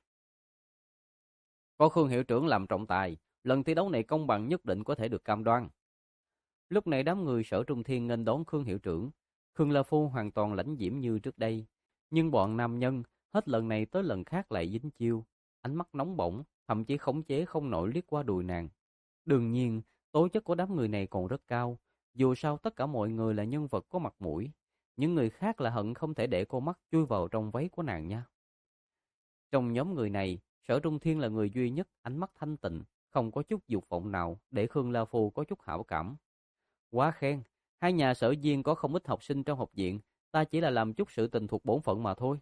Có Khương hiệu trưởng làm trọng tài, lần thi đấu này công bằng nhất định có thể được cam đoan. Lúc này đám người Sở Trung Thiên nghênh đón Khương hiệu trưởng. Khương La Phu hoàn toàn lãnh diễm như trước đây, nhưng bọn nam nhân hết lần này tới lần khác lại dính chiêu, ánh mắt nóng bỏng, thậm chí khống chế không nổi liếc qua đùi nàng. Đương nhiên, tố chất của đám người này còn rất cao, dù sao tất cả mọi người là nhân vật có mặt mũi, những người khác là hận không thể để cô mắt chui vào trong váy của nàng nha. Trong nhóm người này, Sở Trung Thiên là người duy nhất ánh mắt thanh tịnh, không có chút dục vọng nào để Khương La Phu có chút hảo cảm. Quá khen, hai nhà Sở Diên có không ít học sinh trong học viện, ta chỉ là làm chút sự tình thuộc bổn phận mà thôi.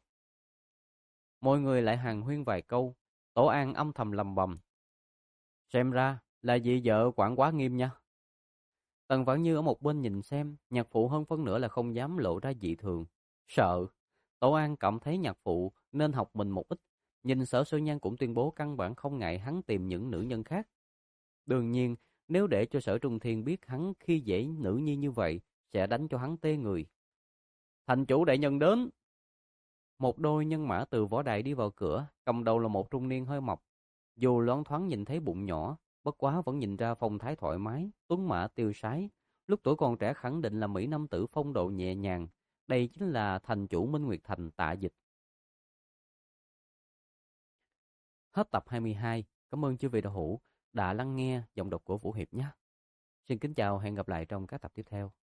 Mọi người lại hàn huyên vài câu, Tổ An âm thầm lầm bầm. Xem ra là dì vợ quản quá nghiêm nha. Tần Vãn Như ở một bên nhìn xem, nhạc phụ hơn phân nửa là không dám lộ ra dị thường. Sợ. Tổ An cảm thấy nhạc phụ nên học mình một ít. Nhìn Sở Sư Nhan cũng tuyên bố căn bản không ngại hắn tìm những nữ nhân khác. Đương nhiên, nếu để cho Sở Trung Thiên biết hắn khi dễ nữ nhi như vậy, sẽ đánh cho hắn tê người. Thành chủ đại nhân đến. Một đôi nhân mã từ võ đài đi vào cửa, cầm đầu là một trung niên hơi mập. Dù loáng thoáng nhìn thấy bụng nhỏ, bất quá vẫn nhìn ra phong thái thoải mái, tuấn mã tiêu sái. Lúc tuổi còn trẻ khẳng định là mỹ nam tử phong độ nhẹ nhàng. Đây chính là thành chủ Minh Nguyệt Thành Tạ Dịch. Hết tập hai mươi hai. Cảm ơn chư vị đạo hữu đã lắng nghe giọng đọc của Vũ Hiệp nhé. Xin kính chào, hẹn gặp lại trong các tập tiếp theo.